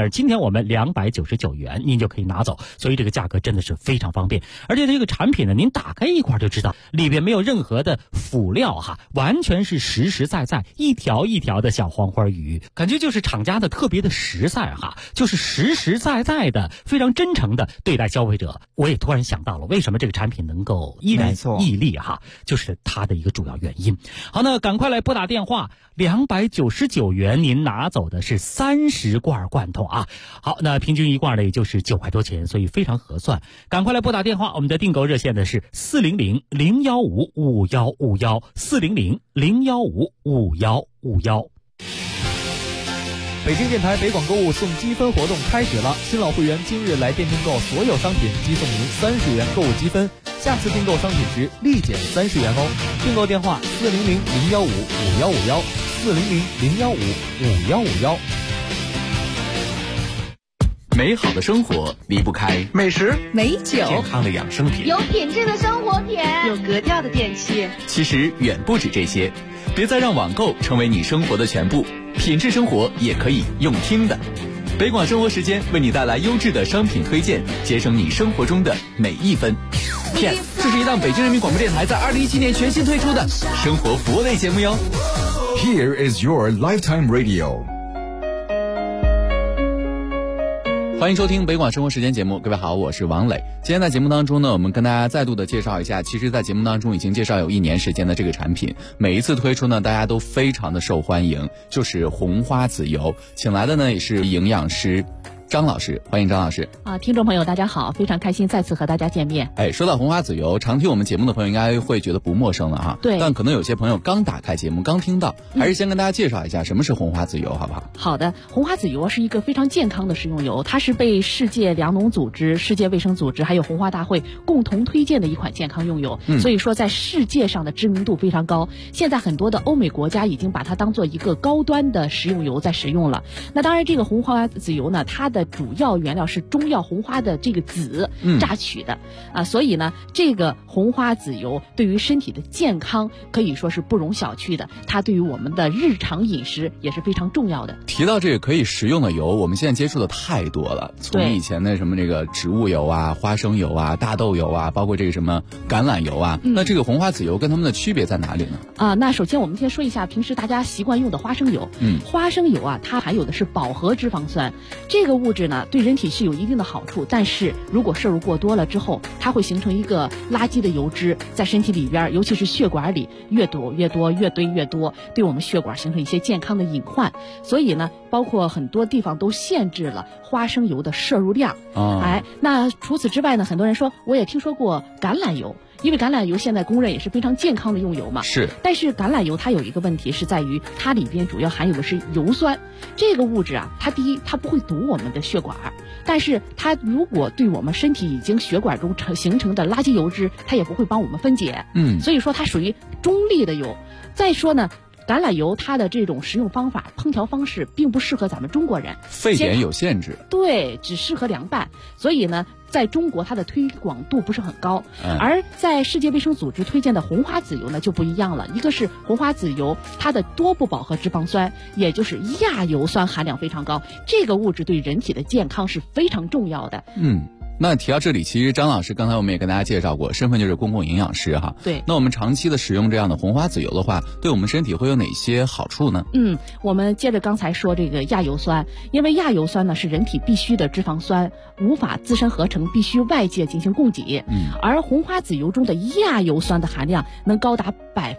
[SPEAKER 18] 我们299元，您就可以拿走。所以这个价格真的是非常方便，而且这个产品呢，您打开一块就知道，里边没有任何的辅料哈，完全是实实在在一条一条的小黄花鱼，感觉就是厂家的特别的实在哈，就是实实在在的非常真诚的对待消费者。我也突然想到了，为什么这个产品能够依然屹立哈，就是它的一个主要原因。好，那赶快来拨打电话，299元您拿走的是30罐罐头啊。好，那平均一罐呢也就是9块多钱，所以非常合算。赶快来拨打电话，我们的订购热线的是400-015-5151，400-015-5151。
[SPEAKER 9] 北京电台北广购物送积分活动开始了，新老会员今日来店订购所有商品，即送您30元购物积分，下次订购商品时立减30元哦。订购电话400-015-5151，400-015-5151。
[SPEAKER 11] 美好的生活离不开
[SPEAKER 15] 美食、
[SPEAKER 6] 美酒、
[SPEAKER 11] 健康的养生品、
[SPEAKER 16] 有品质的生活品、
[SPEAKER 6] 有格调的电器。
[SPEAKER 11] 其实远不止这些，别再让网购成为你生活的全部，品质生活也可以用听的。北广生活时间为你带来优质的商品推荐，节省你生活中的每一分。这是一档北京人民广播电台在2017年全新推出的生活服务类节目哟。
[SPEAKER 13] Here is your lifetime radio。
[SPEAKER 10] 欢迎收听北广生活时间节目，各位好，我是王磊。今天在节目当中呢，我们跟大家再度的介绍一下，其实在节目当中已经介绍有1年时间的这个产品，每一次推出呢，大家都非常的受欢迎，就是红花籽油。请来的呢也是营养师张老师，欢迎张老师。
[SPEAKER 17] 听众朋友大家好，非常开心再次和大家见面。
[SPEAKER 10] 说到红花籽油，常听我们节目的朋友应该会觉得不陌生了哈。
[SPEAKER 17] 对。
[SPEAKER 10] 但可能有些朋友刚打开节目，刚听到，还是先跟大家介绍一下什么是红花籽油，好不好？
[SPEAKER 17] 好的，红花籽油是一个非常健康的食用油，它是被世界粮农组织、世界卫生组织还有红花大会共同推荐的一款健康用油，所以说在世界上的知名度非常高。现在很多的欧美国家已经把它当做一个高端的食用油在使用了。那当然，这个红花籽油呢，它的主要原料是中药红花的这个籽榨取的所以呢，这个红花籽油对于身体的健康可以说是不容小觑的，它对于我们的日常饮食也是非常重要的。
[SPEAKER 10] 提到这个可以食用的油，我们现在接触的太多了，从以前的什么这个植物油啊、花生油啊、大豆油啊，包括这个什么橄榄油啊，那这个红花籽油跟它们的区别在哪里呢？
[SPEAKER 17] 那首先我们先说一下平时大家习惯用的花生油。花生油啊，它含有的是饱和脂肪酸，这个物质呢对人体是有一定的好处，但是如果摄入过多了之后，它会形成一个垃圾的油脂在身体里边，尤其是血管里越躲越多，越堆越多，对我们血管形成一些健康的隐患。所以呢，包括很多地方都限制了花生油的摄入量。那除此之外呢，很多人说我也听说过橄榄油，因为橄榄油现在公认也是非常健康的用油嘛。
[SPEAKER 10] 是。
[SPEAKER 17] 但是橄榄油它有一个问题是在于它里边主要含有的是油酸，这个物质啊，它第一它不会堵我们的血管，但是它如果对我们身体已经血管中形成的垃圾油脂，它也不会帮我们分解。所以说它属于中立的油。再说呢，橄榄油它的这种食用方法、烹调方式并不适合咱们中国人，
[SPEAKER 10] 沸点有限制。
[SPEAKER 17] 对，只适合凉拌。所以呢，在中国它的推广度不是很高，而在世界卫生组织推荐的红花籽油呢就不一样了。一个是红花籽油，它的多不饱和脂肪酸，也就是亚油酸含量非常高，这个物质对人体的健康是非常重要的。
[SPEAKER 10] 那提到这里，其实张老师刚才我们也跟大家介绍过，身份就是公共营养师哈。
[SPEAKER 17] 对。
[SPEAKER 10] 那我们长期的使用这样的红花籽油的话，对我们身体会有哪些好处呢？
[SPEAKER 17] 我们接着刚才说这个亚油酸，因为亚油酸呢是人体必需的脂肪酸，无法自身合成，必须外界进行供给。而红花籽油中的亚油酸的含量能高达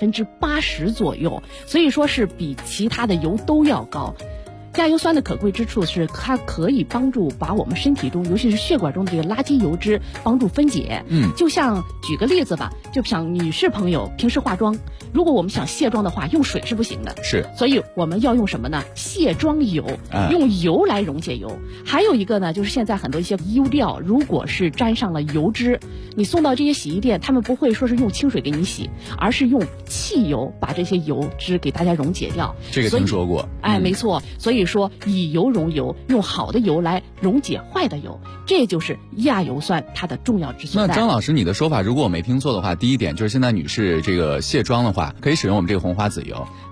[SPEAKER 17] 80%左右，所以说是比其他的油都要高。亚油酸的可贵之处是它可以帮助把我们身体中尤其是血管中的这个垃圾油脂帮助分解。就像举个例子吧，就像女士朋友平时化妆，如果我们想卸妆的话，用水是不行的，
[SPEAKER 10] 是，
[SPEAKER 17] 所以我们要用什么呢？卸妆油，用油来溶解油。还有一个呢，就是现在很多一些衣料，如果是沾上了油脂，你送到这些洗衣店，他们不会说是用清水给你洗，而是用汽油把这些油脂给大家溶解掉。
[SPEAKER 10] 这个听说过。
[SPEAKER 17] 没错，所以说以油溶油，用好的油来溶解坏的油，这就是亚油酸它的重要之所在。
[SPEAKER 10] 那张老师，你的说法如果我没听错的话，第一点就是现在女士这个卸妆的话，可以使用我们这个红花籽油。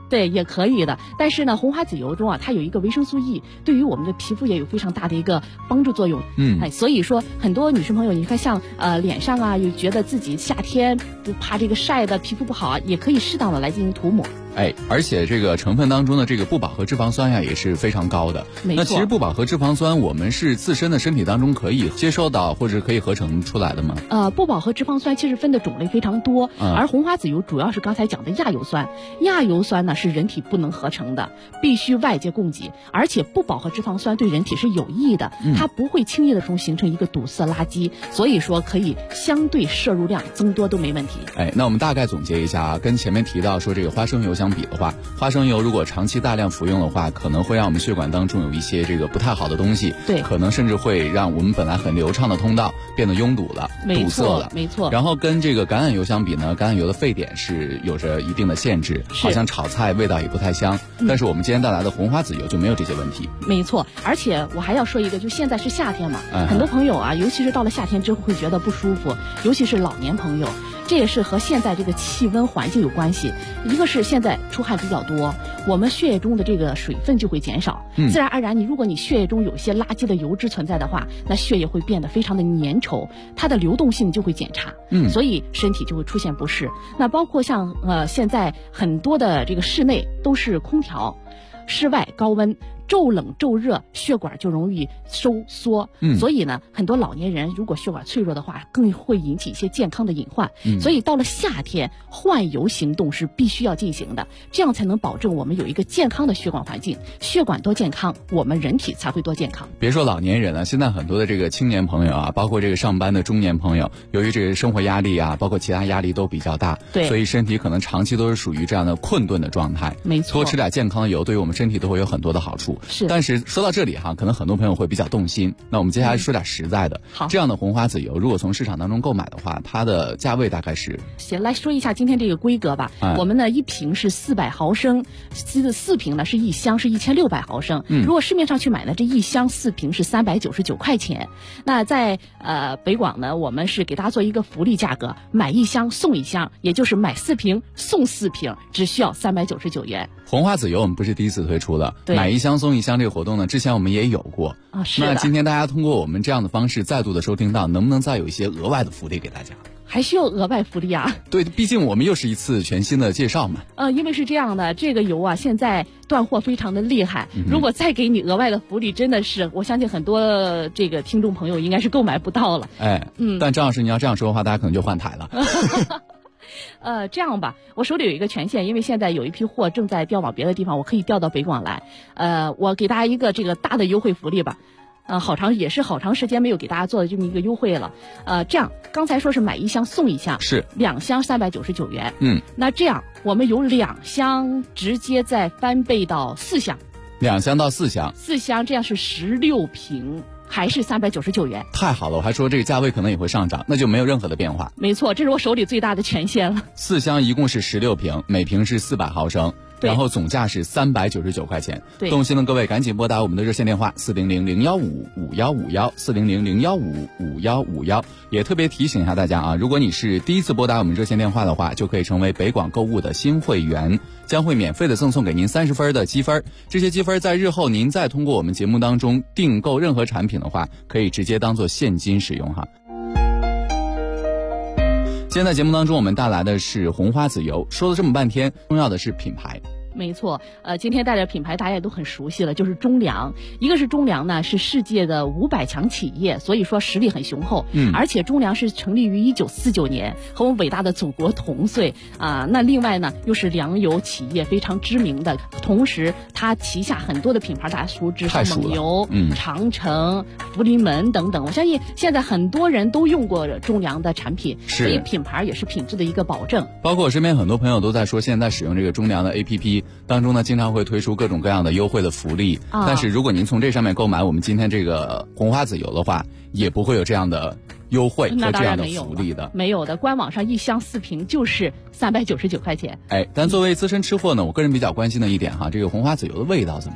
[SPEAKER 17] 对，也可以的。但是呢，红花籽油中啊，它有一个维生素 E， 对于我们的皮肤也有非常大的一个帮助作用。所以说很多女生朋友，你看像脸上啊，又觉得自己夏天不怕这个晒的皮肤不好啊，也可以适当的来进行涂抹。
[SPEAKER 10] 而且这个成分当中的这个不饱和脂肪酸呀也是非常高的。那其实不饱和脂肪酸我们是自身的身体当中可以接受到或者可以合成出来的吗？
[SPEAKER 17] 不饱和脂肪酸其实分的种类非常多，而红花籽油主要是刚才讲的亚油酸。亚油酸呢是人体不能合成的，必须外界供给，而且不饱和脂肪酸对人体是有益的，它不会轻易的形成一个堵塞垃圾，所以说可以相对摄入量增多都没问题。
[SPEAKER 10] 那我们大概总结一下啊，跟前面提到说这个花生油相比的话，花生油如果长期大量服用的话，可能会让我们血管当中有一些这个不太好的东西，
[SPEAKER 17] 对，
[SPEAKER 10] 可能甚至会让我们本来很流畅的通道变得拥堵了，堵塞了，
[SPEAKER 17] 没错。
[SPEAKER 10] 然后跟这个橄榄油相比呢，橄榄油的沸点是有着一定的限制，好像炒菜味道也不太香。但是我们今天带来的红花籽油就没有这些问题。
[SPEAKER 17] 没错，而且我还要说一个，就现在是夏天嘛，很多朋友啊，尤其是到了夏天之后会觉得不舒服，尤其是老年朋友。这也是和现在这个气温环境有关系，一个是现在出汗比较多，我们血液中的这个水分就会减少，自然而然如果你血液中有一些垃圾的油脂存在的话，那血液会变得非常的粘稠，它的流动性就会减差，所以身体就会出现不适。那包括像现在很多的这个室内都是空调，室外高温，骤冷骤热，血管就容易收缩，所以呢，很多老年人如果血管脆弱的话，更会引起一些健康的隐患。所以到了夏天，换油行动是必须要进行的，这样才能保证我们有一个健康的血管环境。血管多健康，我们人体才会多健康。
[SPEAKER 10] 别说老年人了，现在很多的这个青年朋友啊，包括这个上班的中年朋友，由于这个生活压力啊，包括其他压力都比较大，
[SPEAKER 17] 对，
[SPEAKER 10] 所以身体可能长期都是属于这样的困顿的状态。
[SPEAKER 17] 没错，
[SPEAKER 10] 多吃点健康的油，对于我们身体都会有很多的好处。
[SPEAKER 17] 是，
[SPEAKER 10] 但是说到这里哈，可能很多朋友会比较动心。那我们接下来说点实在的。
[SPEAKER 17] 好，
[SPEAKER 10] 这样的红花籽油，如果从市场当中购买的话，它的价位大概是？
[SPEAKER 17] 行，来说一下今天这个规格吧。我们呢，一瓶是400毫升，4瓶呢是一箱是1600毫升。如果市面上去买呢，这一箱4瓶是399块钱。那在北广呢，我们是给大家做一个福利价格，买一箱送一箱，也就是买4瓶送4瓶，只需要399元。
[SPEAKER 10] 红花籽油我们不是第一次推出的，买一箱送一箱这个活动呢，之前我们也有过
[SPEAKER 17] 啊。是的。
[SPEAKER 10] 那今天大家通过我们这样的方式再度的收听到，能不能再有一些额外的福利给大家？
[SPEAKER 17] 还需要额外福利啊？
[SPEAKER 10] 对，毕竟我们又是一次全新的介绍嘛。
[SPEAKER 17] 因为是这样的，这个油啊现在断货非常的厉害，如果再给你额外的福利，真的是我相信很多这个听众朋友应该是购买不到了。
[SPEAKER 10] 但张老师你要这样说的话，大家可能就换台了。
[SPEAKER 17] 这样吧，我手里有一个权限，因为现在有一批货正在调往别的地方，我可以调到北广来。我给大家一个这个大的优惠福利吧。好长时间没有给大家做的这么一个优惠了。这样刚才说是买一箱送一箱，
[SPEAKER 10] 是
[SPEAKER 17] 2箱399元。那这样我们有2箱直接再翻倍到4箱
[SPEAKER 10] ，2箱到4箱
[SPEAKER 17] ，4箱这样是16瓶。还是399元，
[SPEAKER 10] 太好了！我还说这个价位可能也会上涨，那就没有任何的变化。
[SPEAKER 17] 没错，这是我手里最大的权限了。
[SPEAKER 10] 4箱一共是16瓶，每瓶是400毫升，然后总价是399块钱。动心的各位赶紧拨打我们的热线电话400-015-5151，400-015-5151。也特别提醒一下大家啊，如果你是第一次拨打我们热线电话的话，就可以成为北广购物的新会员，将会免费的赠送给您30分的积分。这些积分在日后您再通过我们节目当中订购任何产品的话，可以直接当做现金使用哈。今天在节目当中我们带来的是红花籽油，说了这么半天，重要的是品牌。
[SPEAKER 17] 没错，今天带的品牌大家也都很熟悉了，就是中粮。一个是中粮呢，是世界的500强企业，所以说实力很雄厚。而且中粮是成立于1949年，和我们伟大的祖国同岁啊。那另外呢，又是粮油企业非常知名的，同时它旗下很多的品牌大家熟知，像蒙牛、长城、福临门等等。我相信现在很多人都用过中粮的产品，所以品牌也是品质的一个保证。
[SPEAKER 10] 包括我身边很多朋友都在说，现在使用这个中粮的 APP。当中呢，经常会推出各种各样的优惠的福利，但是如果您从这上面购买我们今天这个红花籽油的话，也不会有这样的优惠和这样的福利的。
[SPEAKER 17] 没有的，官网上一箱4瓶就是399块钱。
[SPEAKER 10] 但作为资深吃货呢，我个人比较关心的一点哈，这个红花籽油的味道怎么样？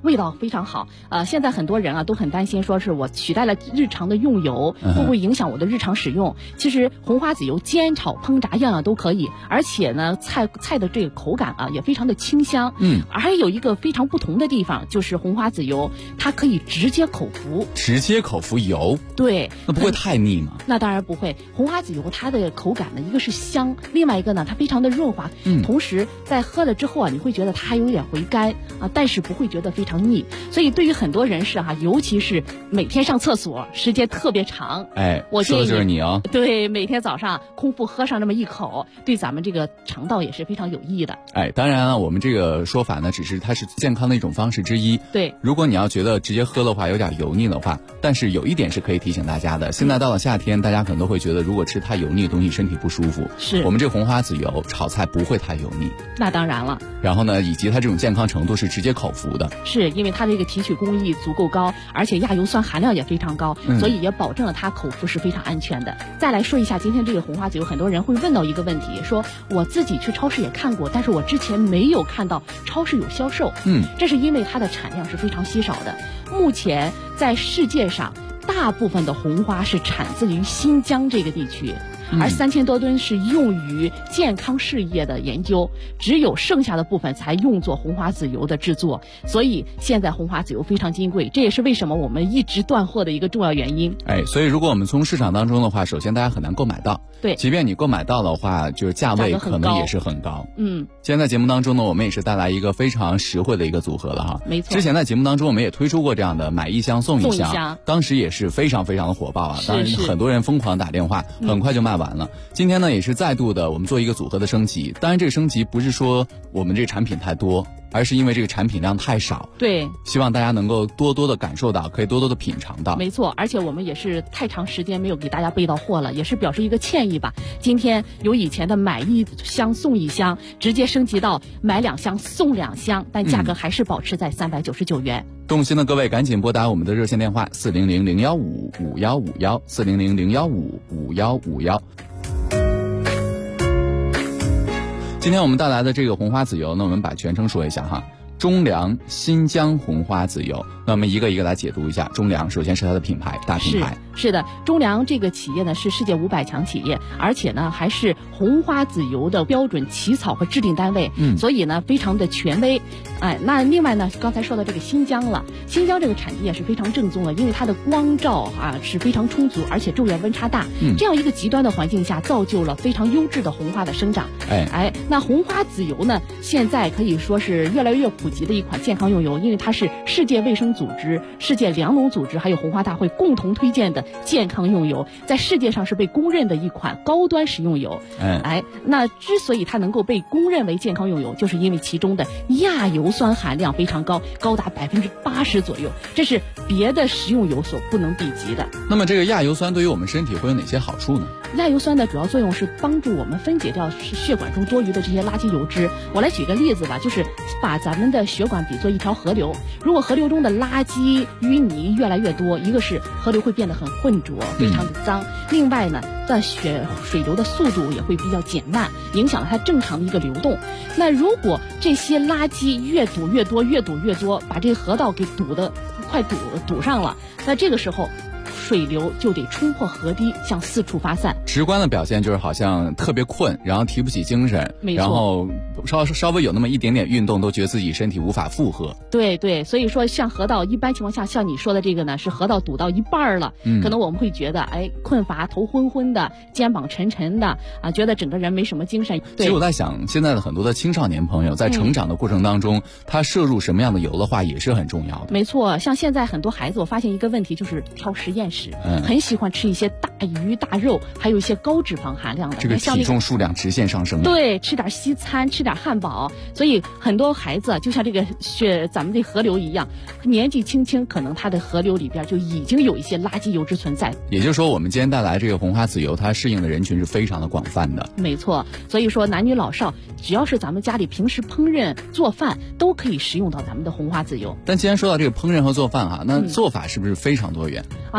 [SPEAKER 17] 味道非常好。现在很多人啊都很担心，说是我取代了日常的用油，会不会影响我的日常使用？其实红花籽油煎炒烹炸样样都可以，而且呢菜的这个口感啊也非常的清香。还有一个非常不同的地方，就是红花籽油它可以直接口服。
[SPEAKER 10] 直接口服油？
[SPEAKER 17] 对。
[SPEAKER 10] 那不会太腻吗？
[SPEAKER 17] 那当然不会。红花籽油它的口感呢，一个是香，另外一个呢它非常的润滑，同时在喝了之后啊，你会觉得它还有点回甘啊，但是不会觉得非常腻。所以对于很多人士哈，尤其是每天上厕所时间特别长，我建议
[SPEAKER 10] 说的就是你哦。
[SPEAKER 17] 对，每天早上空腹喝上那么一口，对咱们这个肠道也是非常有益的。
[SPEAKER 10] 当然啊，我们这个说法呢，只是它是健康的一种方式之一。
[SPEAKER 17] 对，
[SPEAKER 10] 如果你要觉得直接喝的话有点油腻的话，但是有一点是可以提醒大家的，现在到了夏天，大家可能都会觉得如果吃太油腻的东西身体不舒服。
[SPEAKER 17] 是，
[SPEAKER 10] 我们这红花籽油炒菜不会太油腻。
[SPEAKER 17] 那当然了。
[SPEAKER 10] 然后呢，以及它这种健康程度是直接口服的。
[SPEAKER 17] 是因为它这个提取工艺足够高，而且亚油酸含量也非常高，所以也保证了它口服是非常安全的。再来说一下今天这个红花籽油，很多人会问到一个问题，说我自己去超市也看过，但是我之前没有看到超市有销售。这是因为它的产量是非常稀少的。目前在世界上大部分的红花是产自于新疆这个地区，而3000多吨是用于健康事业的研究，只有剩下的部分才用作红花籽油的制作。所以现在红花籽油非常金贵，这也是为什么我们一直断货的一个重要原因。
[SPEAKER 10] 所以如果我们从市场当中的话，首先大家很难购买到。
[SPEAKER 17] 对，
[SPEAKER 10] 即便你购买到的话，就是价位可能也是很高。今天在节目当中呢，我们也是带来一个非常实惠的一个组合了哈。
[SPEAKER 17] 没错。
[SPEAKER 10] 之前在节目当中我们也推出过这样的买一箱送一箱，当时也是非常非常的火爆啊。当然很多人疯狂打电话，很快就卖完了。今天呢也是再度的我们做一个组合的升级，当然这个升级不是说我们这个产品太多，而是因为这个产品量太少。
[SPEAKER 17] 对，
[SPEAKER 10] 希望大家能够多多的感受到，可以多多的品尝到。
[SPEAKER 17] 没错，而且我们也是太长时间没有给大家备到货了，也是表示一个歉意吧。今天由以前的买一箱送一箱，直接升级到买2箱送2箱，但价格还是保持在399元。
[SPEAKER 10] 动心的各位赶紧拨打我们的热线电话400-015-5151，400-015-5151。今天我们带来的这个红花籽油呢，我们把全称说一下哈，中粮新疆红花籽油。那我们一个一个来解读一下。中粮首先是它的品牌，大品牌。
[SPEAKER 17] 是的，中粮这个企业呢是世界500强企业，而且呢还是红花籽油的标准起草和制定单位，所以呢非常的权威。那另外呢，刚才说到这个新疆了，新疆这个产地也是非常正宗的，因为它的光照是非常充足，而且昼夜温差大，这样一个极端的环境下，造就了非常优质的红花的生长。那红花籽油呢，现在可以说是越来越普及的一款健康用油，因为它是世界卫生组织、世界粮农组织还有红花大会共同推荐的健康用油，在世界上是被公认的一款高端食用油。那之所以它能够被公认为健康用油，就是因为其中的亚油酸含量非常高，高达80%左右，这是别的食用油所不能比及的。
[SPEAKER 10] 那么这个亚油酸对于我们身体会有哪些好处呢？
[SPEAKER 17] 亚油酸的主要作用是帮助我们分解掉血管中多余的这些垃圾油脂。我来举个例子吧，就是把咱们的血管比作一条河流，如果河流中的垃圾淤泥越来越多，一个是河流会变得很浑浊，非常的脏，另外呢水流的速度也会比较减慢，影响了它正常的一个流动。那如果这些垃圾越堵越多，把这个河道给快堵上了，那这个时候水流就得冲破河堤向四处发散。
[SPEAKER 10] 直观的表现就是好像特别困，然后提不起精神，然后稍微有那么一点点运动都觉得自己身体无法负荷。
[SPEAKER 17] 对，所以说像河道一般情况下，像你说的这个呢，是河道堵到一半了，可能我们会觉得困乏、头昏昏的、肩膀沉沉的觉得整个人没什么精神。
[SPEAKER 10] 其实我在想，现在的很多的青少年朋友在成长的过程当中，他摄入什么样的油的话也是很重要的。
[SPEAKER 17] 没错，像现在很多孩子，我发现一个问题就是挑实验室，很喜欢吃一些大鱼大肉，还有一些高脂肪含量的，
[SPEAKER 10] 这个体重数量直线上升。
[SPEAKER 17] 对，吃点西餐，吃点汉堡，所以很多孩子就像这个咱们这河流一样，年纪轻轻可能他的河流里边就已经有一些垃圾油脂存在。
[SPEAKER 10] 也就是说，我们今天带来这个红花籽油，它适应的人群是非常的广泛的。
[SPEAKER 17] 没错，所以说男女老少，只要是咱们家里平时烹饪做饭，都可以食用到咱们的红花籽油。
[SPEAKER 10] 但既然说到这个烹饪和做饭那做法是不是非常多元？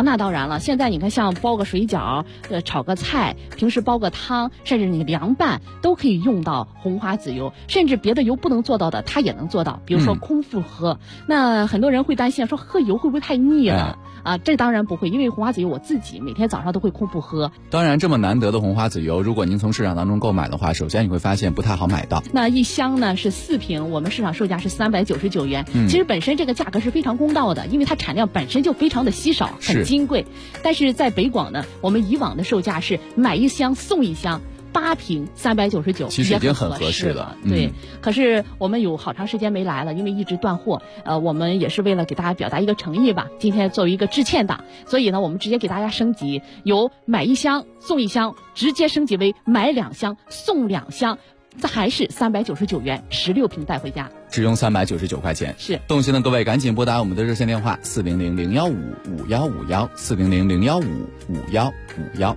[SPEAKER 17] 那当然了，现在你看像包个水饺，炒个菜，平时煲个汤，甚至你凉拌都可以用到红花籽油，甚至别的油不能做到的，它也能做到。比如说空腹喝，那很多人会担心说喝油会不会太腻了？这当然不会，因为红花籽油我自己每天早上都会空腹喝。
[SPEAKER 10] 当然，这么难得的红花籽油，如果您从市场当中购买的话，首先你会发现不太好买到。
[SPEAKER 17] 那一箱呢是4瓶，我们市场售价是399元。其实本身这个价格是非常公道的，因为它产量本身就非常的稀少，很金贵。但是在北广呢，我们以往的售价是买1箱送1箱。8瓶399，
[SPEAKER 10] 其实已经很合适了。
[SPEAKER 17] 对，可是我们有好长时间没来了，因为一直断货。我们也是为了给大家表达一个诚意吧，今天作为一个致歉档，所以呢，我们直接给大家升级，由买1箱送1箱，直接升级为买2箱送2箱，还是399元，16瓶带回家，
[SPEAKER 10] 只用399块钱。
[SPEAKER 17] 是，
[SPEAKER 10] 动心的各位赶紧拨打我们的热线电话400-015-5151，400-015-5151。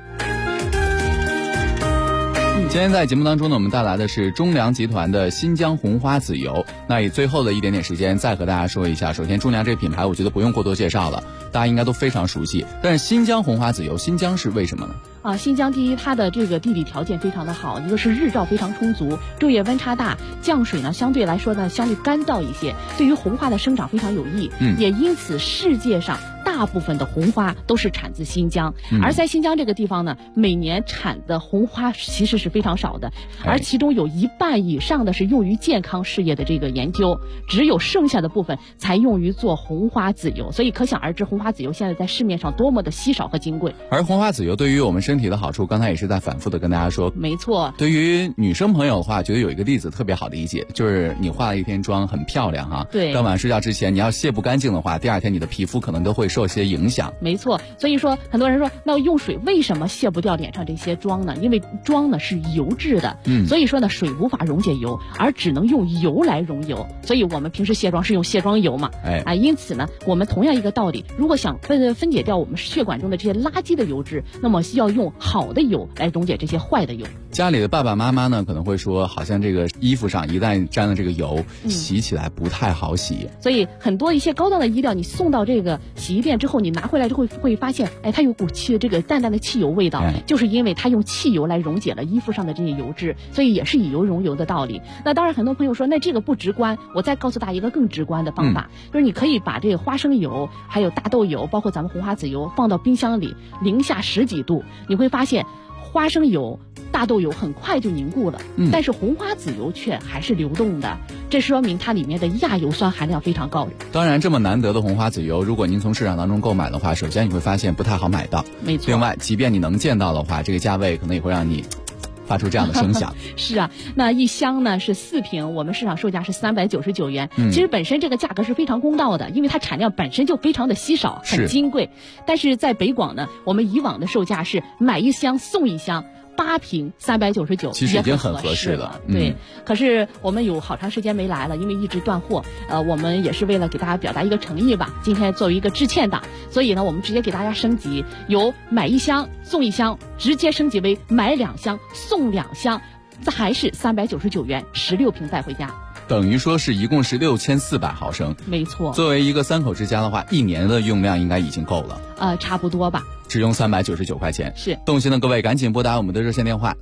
[SPEAKER 10] 今天在节目当中呢，我们带来的是中粮集团的新疆红花籽油。那以最后的一点点时间，再和大家说一下。首先，中粮这个品牌，我觉得不用过多介绍了，大家应该都非常熟悉。但是新疆红花籽油，新疆是为什么呢？
[SPEAKER 17] 新疆第一，它的这个地理条件非常的好，一个是日照非常充足，昼夜温差大，降水呢相对来说呢相对干燥一些，对于红花的生长非常有益。也因此世界上大部分的红花都是产自新疆，而在新疆这个地方呢，每年产的红花其实是非常少的，而其中有1半以上的是用于健康事业的这个研究，只有剩下的部分才用于做红花籽油，所以可想而知红花籽油现在在市面上多么的稀少和金贵。
[SPEAKER 10] 而红花籽油对于我们身体的好处，刚才也是在反复的跟大家说。
[SPEAKER 17] 没错，
[SPEAKER 10] 对于女生朋友的话，觉得有一个例子特别好理解，就是你化了一天妆很漂亮哈，
[SPEAKER 17] 对，
[SPEAKER 10] 当晚睡觉之前你要卸不干净的话，第2天你的皮肤可能都会受些影响。
[SPEAKER 17] 没错，所以说很多人说，那用水为什么卸不掉脸上这些妆呢？因为妆呢是油质的，所以说呢水无法溶解油，而只能用油来溶油，所以我们平时卸妆是用卸妆油嘛，因此呢，我们同样一个道理，如果想分解掉我们血管中的这些垃圾的油脂，那么要用好的油来溶解这些坏的油。
[SPEAKER 10] 家里的爸爸妈妈呢，可能会说，好像这个衣服上一旦沾了这个油，洗起来不太好洗。
[SPEAKER 17] 所以很多一些高档的衣料，你送到这个洗衣店之后，你拿回来之后会发现，它有股这个淡淡的汽油味道，就是因为它用汽油来溶解了衣服上的这些油脂，所以也是以油溶油的道理。那当然，很多朋友说，那这个不直观，我再告诉大家一个更直观的方法，就是你可以把这个花生油、还有大豆油，包括咱们红花籽油，放到冰箱里零下10几度，你会发现花生油、大豆油很快就凝固了，但是红花籽油却还是流动的，这说明它里面的亚油酸含量非常高。
[SPEAKER 10] 当然，这么难得的红花籽油，如果您从市场当中购买的话，首先你会发现不太好买到。
[SPEAKER 17] 没错。
[SPEAKER 10] 另外，即便你能见到的话，这个价位可能也会让你发出这样的声响。
[SPEAKER 17] 是啊，那一箱呢是4瓶，我们市场售价是399元。其实本身这个价格是非常公道的，因为它产量本身就非常的稀少，很金贵。但是在北广呢，我们以往的售价是买1箱送1箱。8瓶399，
[SPEAKER 10] 其实已经很合适了。
[SPEAKER 17] 对，可是我们有好长时间没来了，因为一直断货。我们也是为了给大家表达一个诚意吧，今天作为一个致歉档，所以呢，我们直接给大家升级，由买1箱送1箱，直接升级为买2箱送2箱，还是399元，16瓶带回家。
[SPEAKER 10] 等于说是一共是6400毫升。
[SPEAKER 17] 没错。
[SPEAKER 10] 作为一个3口之家的话，1年的用量应该已经够了。
[SPEAKER 17] 差不多吧。
[SPEAKER 10] 只用399块钱。
[SPEAKER 17] 是。
[SPEAKER 10] 动心的各位赶紧拨打我们的热线电话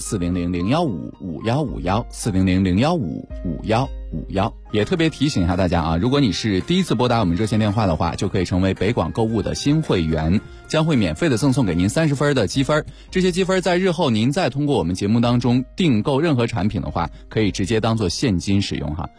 [SPEAKER 10] 400-015-5151，400-015-5151。也特别提醒一下大家啊，如果你是第一次拨打我们热线电话的话，就可以成为北广购物的新会员，将会免费的赠送给您30分的积分。这些积分在日后您再通过我们节目当中订购任何产品的话，可以直接当做现金使用哈。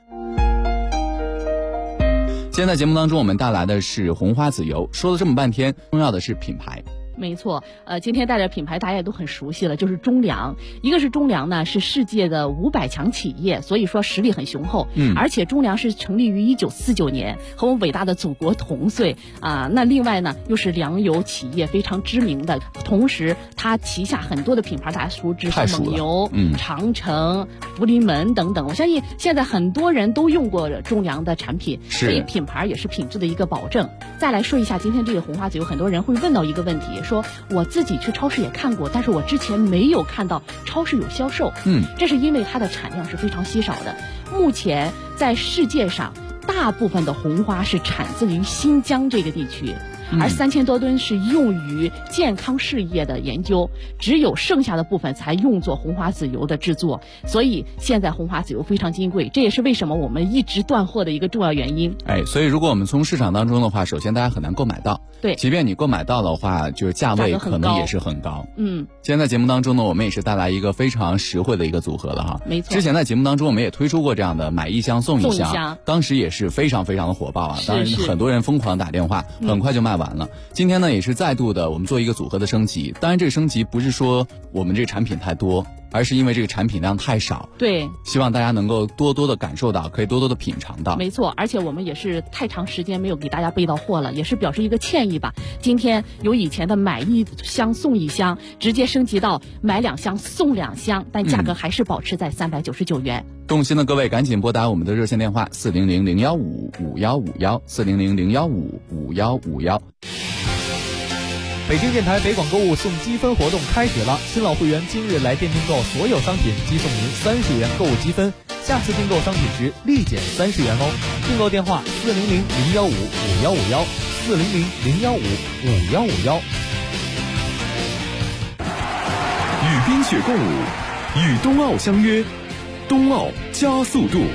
[SPEAKER 10] 今天在节目当中我们带来的是红花籽油，说了这么半天，重要的是品牌。
[SPEAKER 17] 没错，今天带着品牌大家也都很熟悉了，就是中粮。一个是中粮呢是世界的500强企业，所以说实力很雄厚。而且中粮是成立于1949年，和我们伟大的祖国同岁啊。那另外呢又是粮油企业非常知名的，同时它旗下很多的品牌大家熟知，像蒙牛、长城、福临门等等。我相信现在很多人都用过中粮的产品，所以品牌也是品质的一个保证。再来说一下今天这个红花籽油，很多人会问到一个问题，说我自己去超市也看过，但是我之前没有看到超市有销售。这是因为它的产量是非常稀少的。目前在世界上大部分的红花是产自于新疆这个地区， 而3000多吨是用于健康事业的研究，只有剩下的部分才用作红花籽油的制作。所以现在红花籽油非常金贵，这也是为什么我们一直断货的一个重要原因。
[SPEAKER 10] 所以如果我们从市场当中的话，首先大家很难购买到，
[SPEAKER 17] 对，
[SPEAKER 10] 即便你购买到的话，就是价位可能也是很高。今天在节目当中呢，我们也是带来一个非常实惠的一个组合了哈。
[SPEAKER 17] 没错，
[SPEAKER 10] 之前在节目当中我们也推出过这样的买一箱送一箱，当时也是非常非常的火爆啊，当然很多人疯狂打电话，很快就卖完了。今天呢也是再度的我们做一个组合的升级，当然这个升级不是说我们这个产品太多，而是因为这个产品量太少，
[SPEAKER 17] 对，
[SPEAKER 10] 希望大家能够多多的感受到，可以多多的品尝到。
[SPEAKER 17] 没错，而且我们也是太长时间没有给大家备到货了，也是表示一个歉意吧。今天由以前的买一箱送一箱，直接升级到买2箱送2箱，但价格还是保持在399元。
[SPEAKER 10] 动心的各位赶紧拨打我们的热线电话400-015-5151，400-015-5151。
[SPEAKER 9] 北京电台北广购物送积分活动开始了，新老会员今日来店订购所有商品即送您30元购物积分，下次订购商品时立减30元哦。订购电话400-015-5151，400-015-5151。
[SPEAKER 1] 与冰雪共舞，与冬奥相约，冬奥加速度。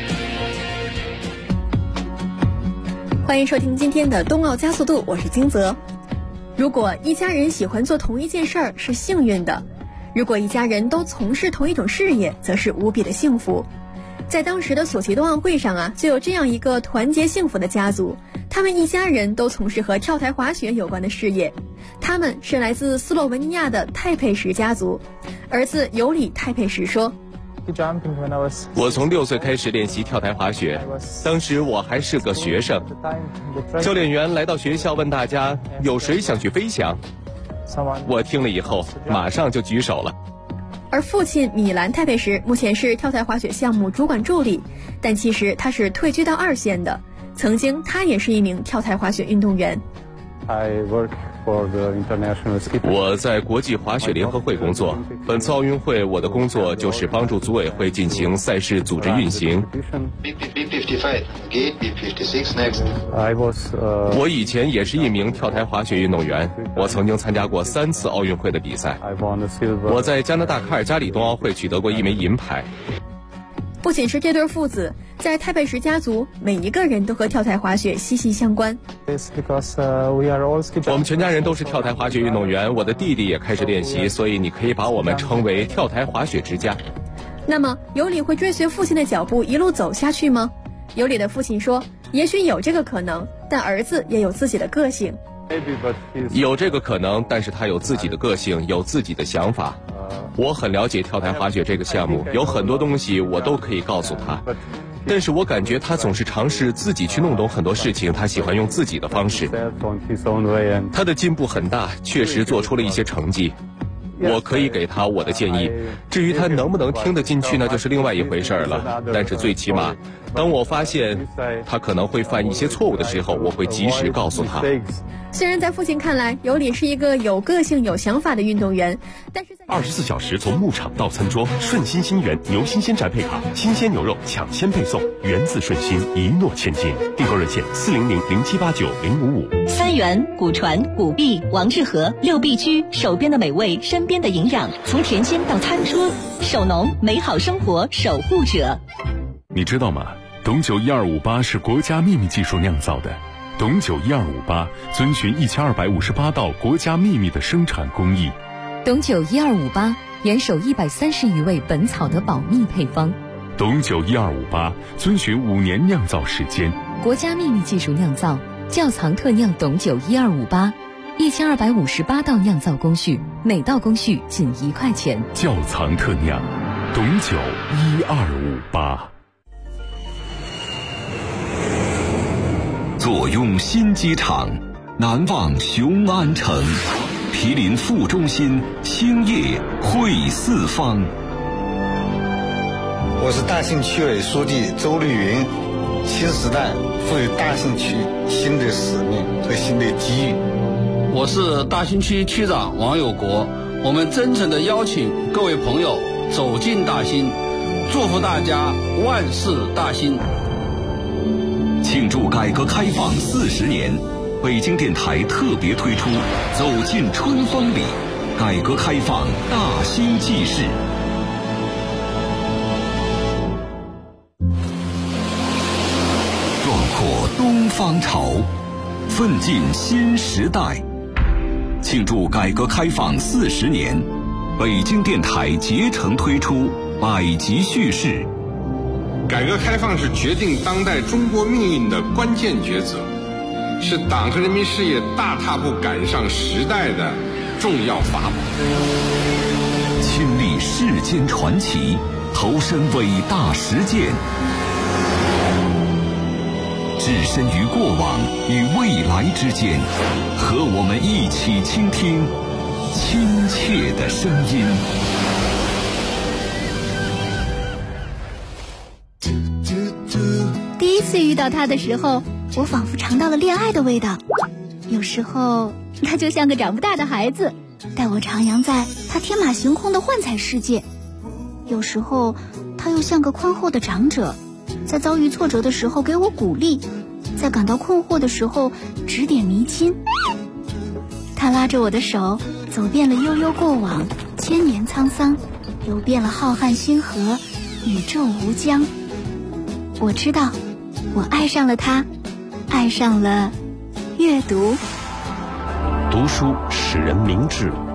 [SPEAKER 15] 欢迎收听今天的冬奥加速度，我是金泽。如果一家人喜欢做同一件事儿是幸运的，如果一家人都从事同一种事业则是无比的幸福。在当时的索契冬奥会上啊，就有这样一个团结幸福的家族，他们一家人都从事和跳台滑雪有关的事业。他们是来自斯洛文尼亚的泰佩什家族。儿子尤里泰佩什说，
[SPEAKER 16] 我从6岁开始练习跳台滑雪，当时我还是个学生。教练员来到学校问大家有谁想去飞翔，我听了以后马上就举手了。
[SPEAKER 15] 而父亲米兰泰佩什目前是跳台滑雪项目主管助理，但其实他是退居到2线的，曾经他也是一名跳台滑雪运动员。
[SPEAKER 16] 我在国际滑雪联合会工作，本次奥运会我的工作就是帮助组委会进行赛事组织运行。我以前也是一名跳台滑雪运动员，我曾经参加过3次奥运会的比赛。我在加拿大卡尔加里冬奥会取得过1枚银牌。
[SPEAKER 15] 不仅是这对父子，在泰佩什家族，每一个人都和跳台滑雪息息相关。
[SPEAKER 16] 我们全家人都是跳台滑雪运动员，我的弟弟也开始练习，所以你可以把我们称为跳台滑雪之家。
[SPEAKER 15] 那么，尤里会追随父亲的脚步一路走下去吗？尤里的父亲说，也许有这个可能，但儿子也有自己的个性。
[SPEAKER 16] 有这个可能，但是他有自己的个性，有自己的想法。我很了解跳台滑雪这个项目，有很多东西我都可以告诉他，但是我感觉他总是尝试自己去弄懂很多事情，他喜欢用自己的方式。他的进步很大，确实做出了一些成绩。我可以给他我的建议，至于他能不能听得进去，那就是另外一回事了。但是最起码，当我发现他可能会犯一些错误的时候，我会及时告诉他。
[SPEAKER 15] 虽然在父亲看来，尤里是一个有个性、有想法的运动员，但是
[SPEAKER 1] 24小时从牧场到餐桌，顺心新源牛新鲜宅配卡，新鲜牛肉抢先配送，源自顺心，一诺千金。订购热线400-0789-055。
[SPEAKER 20] 三元、古传、古币、王致和6必居，手边的美味，身边的营养，从甜心到餐桌，手农美好生活守护者。
[SPEAKER 21] 你知道吗？董酒1258是国家秘密技术酿造的。董酒1258遵循1258道国家秘密的生产工艺。
[SPEAKER 6] 董酒1258严守130余味本草的保密配方。
[SPEAKER 21] 董酒1258遵循5年酿造时间，
[SPEAKER 6] 国家秘密技术酿造，窖藏特酿董酒1258，1258道酿造工序，每道工序仅1块钱。
[SPEAKER 21] 窖藏特酿，董酒1258。
[SPEAKER 22] 坐拥新机场，难忘雄安城，毗邻副中心，兴业汇四方。
[SPEAKER 23] 我是大兴区委书记周绿云。新时代赋予大兴区新的使命和新的机遇。
[SPEAKER 24] 我是大兴区区长王有国。我们真诚地邀请各位朋友走进大兴，祝福大家万事大兴。
[SPEAKER 22] 庆祝改革开放40年北京电台特别推出《走进春风里》，改革开放大新纪事。壮阔东方潮，奋进新时代。庆祝改革开放40年，北京电台竭诚推出百集叙事。
[SPEAKER 2] 改革开放是决定当代中国命运的关键抉择，是党和人民事业大踏步赶上时代的重要法宝。
[SPEAKER 22] 亲历世间传奇，投身伟大实践，置身于过往与未来之间，和我们一起倾听亲切的声音。
[SPEAKER 3] 第一次遇到他的时候，我仿佛尝到了恋爱的味道。有时候他就像个长不大的孩子，带我徜徉在他天马行空的幻彩世界；有时候他又像个宽厚的长者，在遭遇挫折的时候给我鼓励，在感到困惑的时候指点迷津。他拉着我的手，走遍了悠悠过往，千年沧桑，游遍了浩瀚星河，宇宙无疆。我知道，我爱上了他，爱上了阅读。
[SPEAKER 1] 读书使人明智，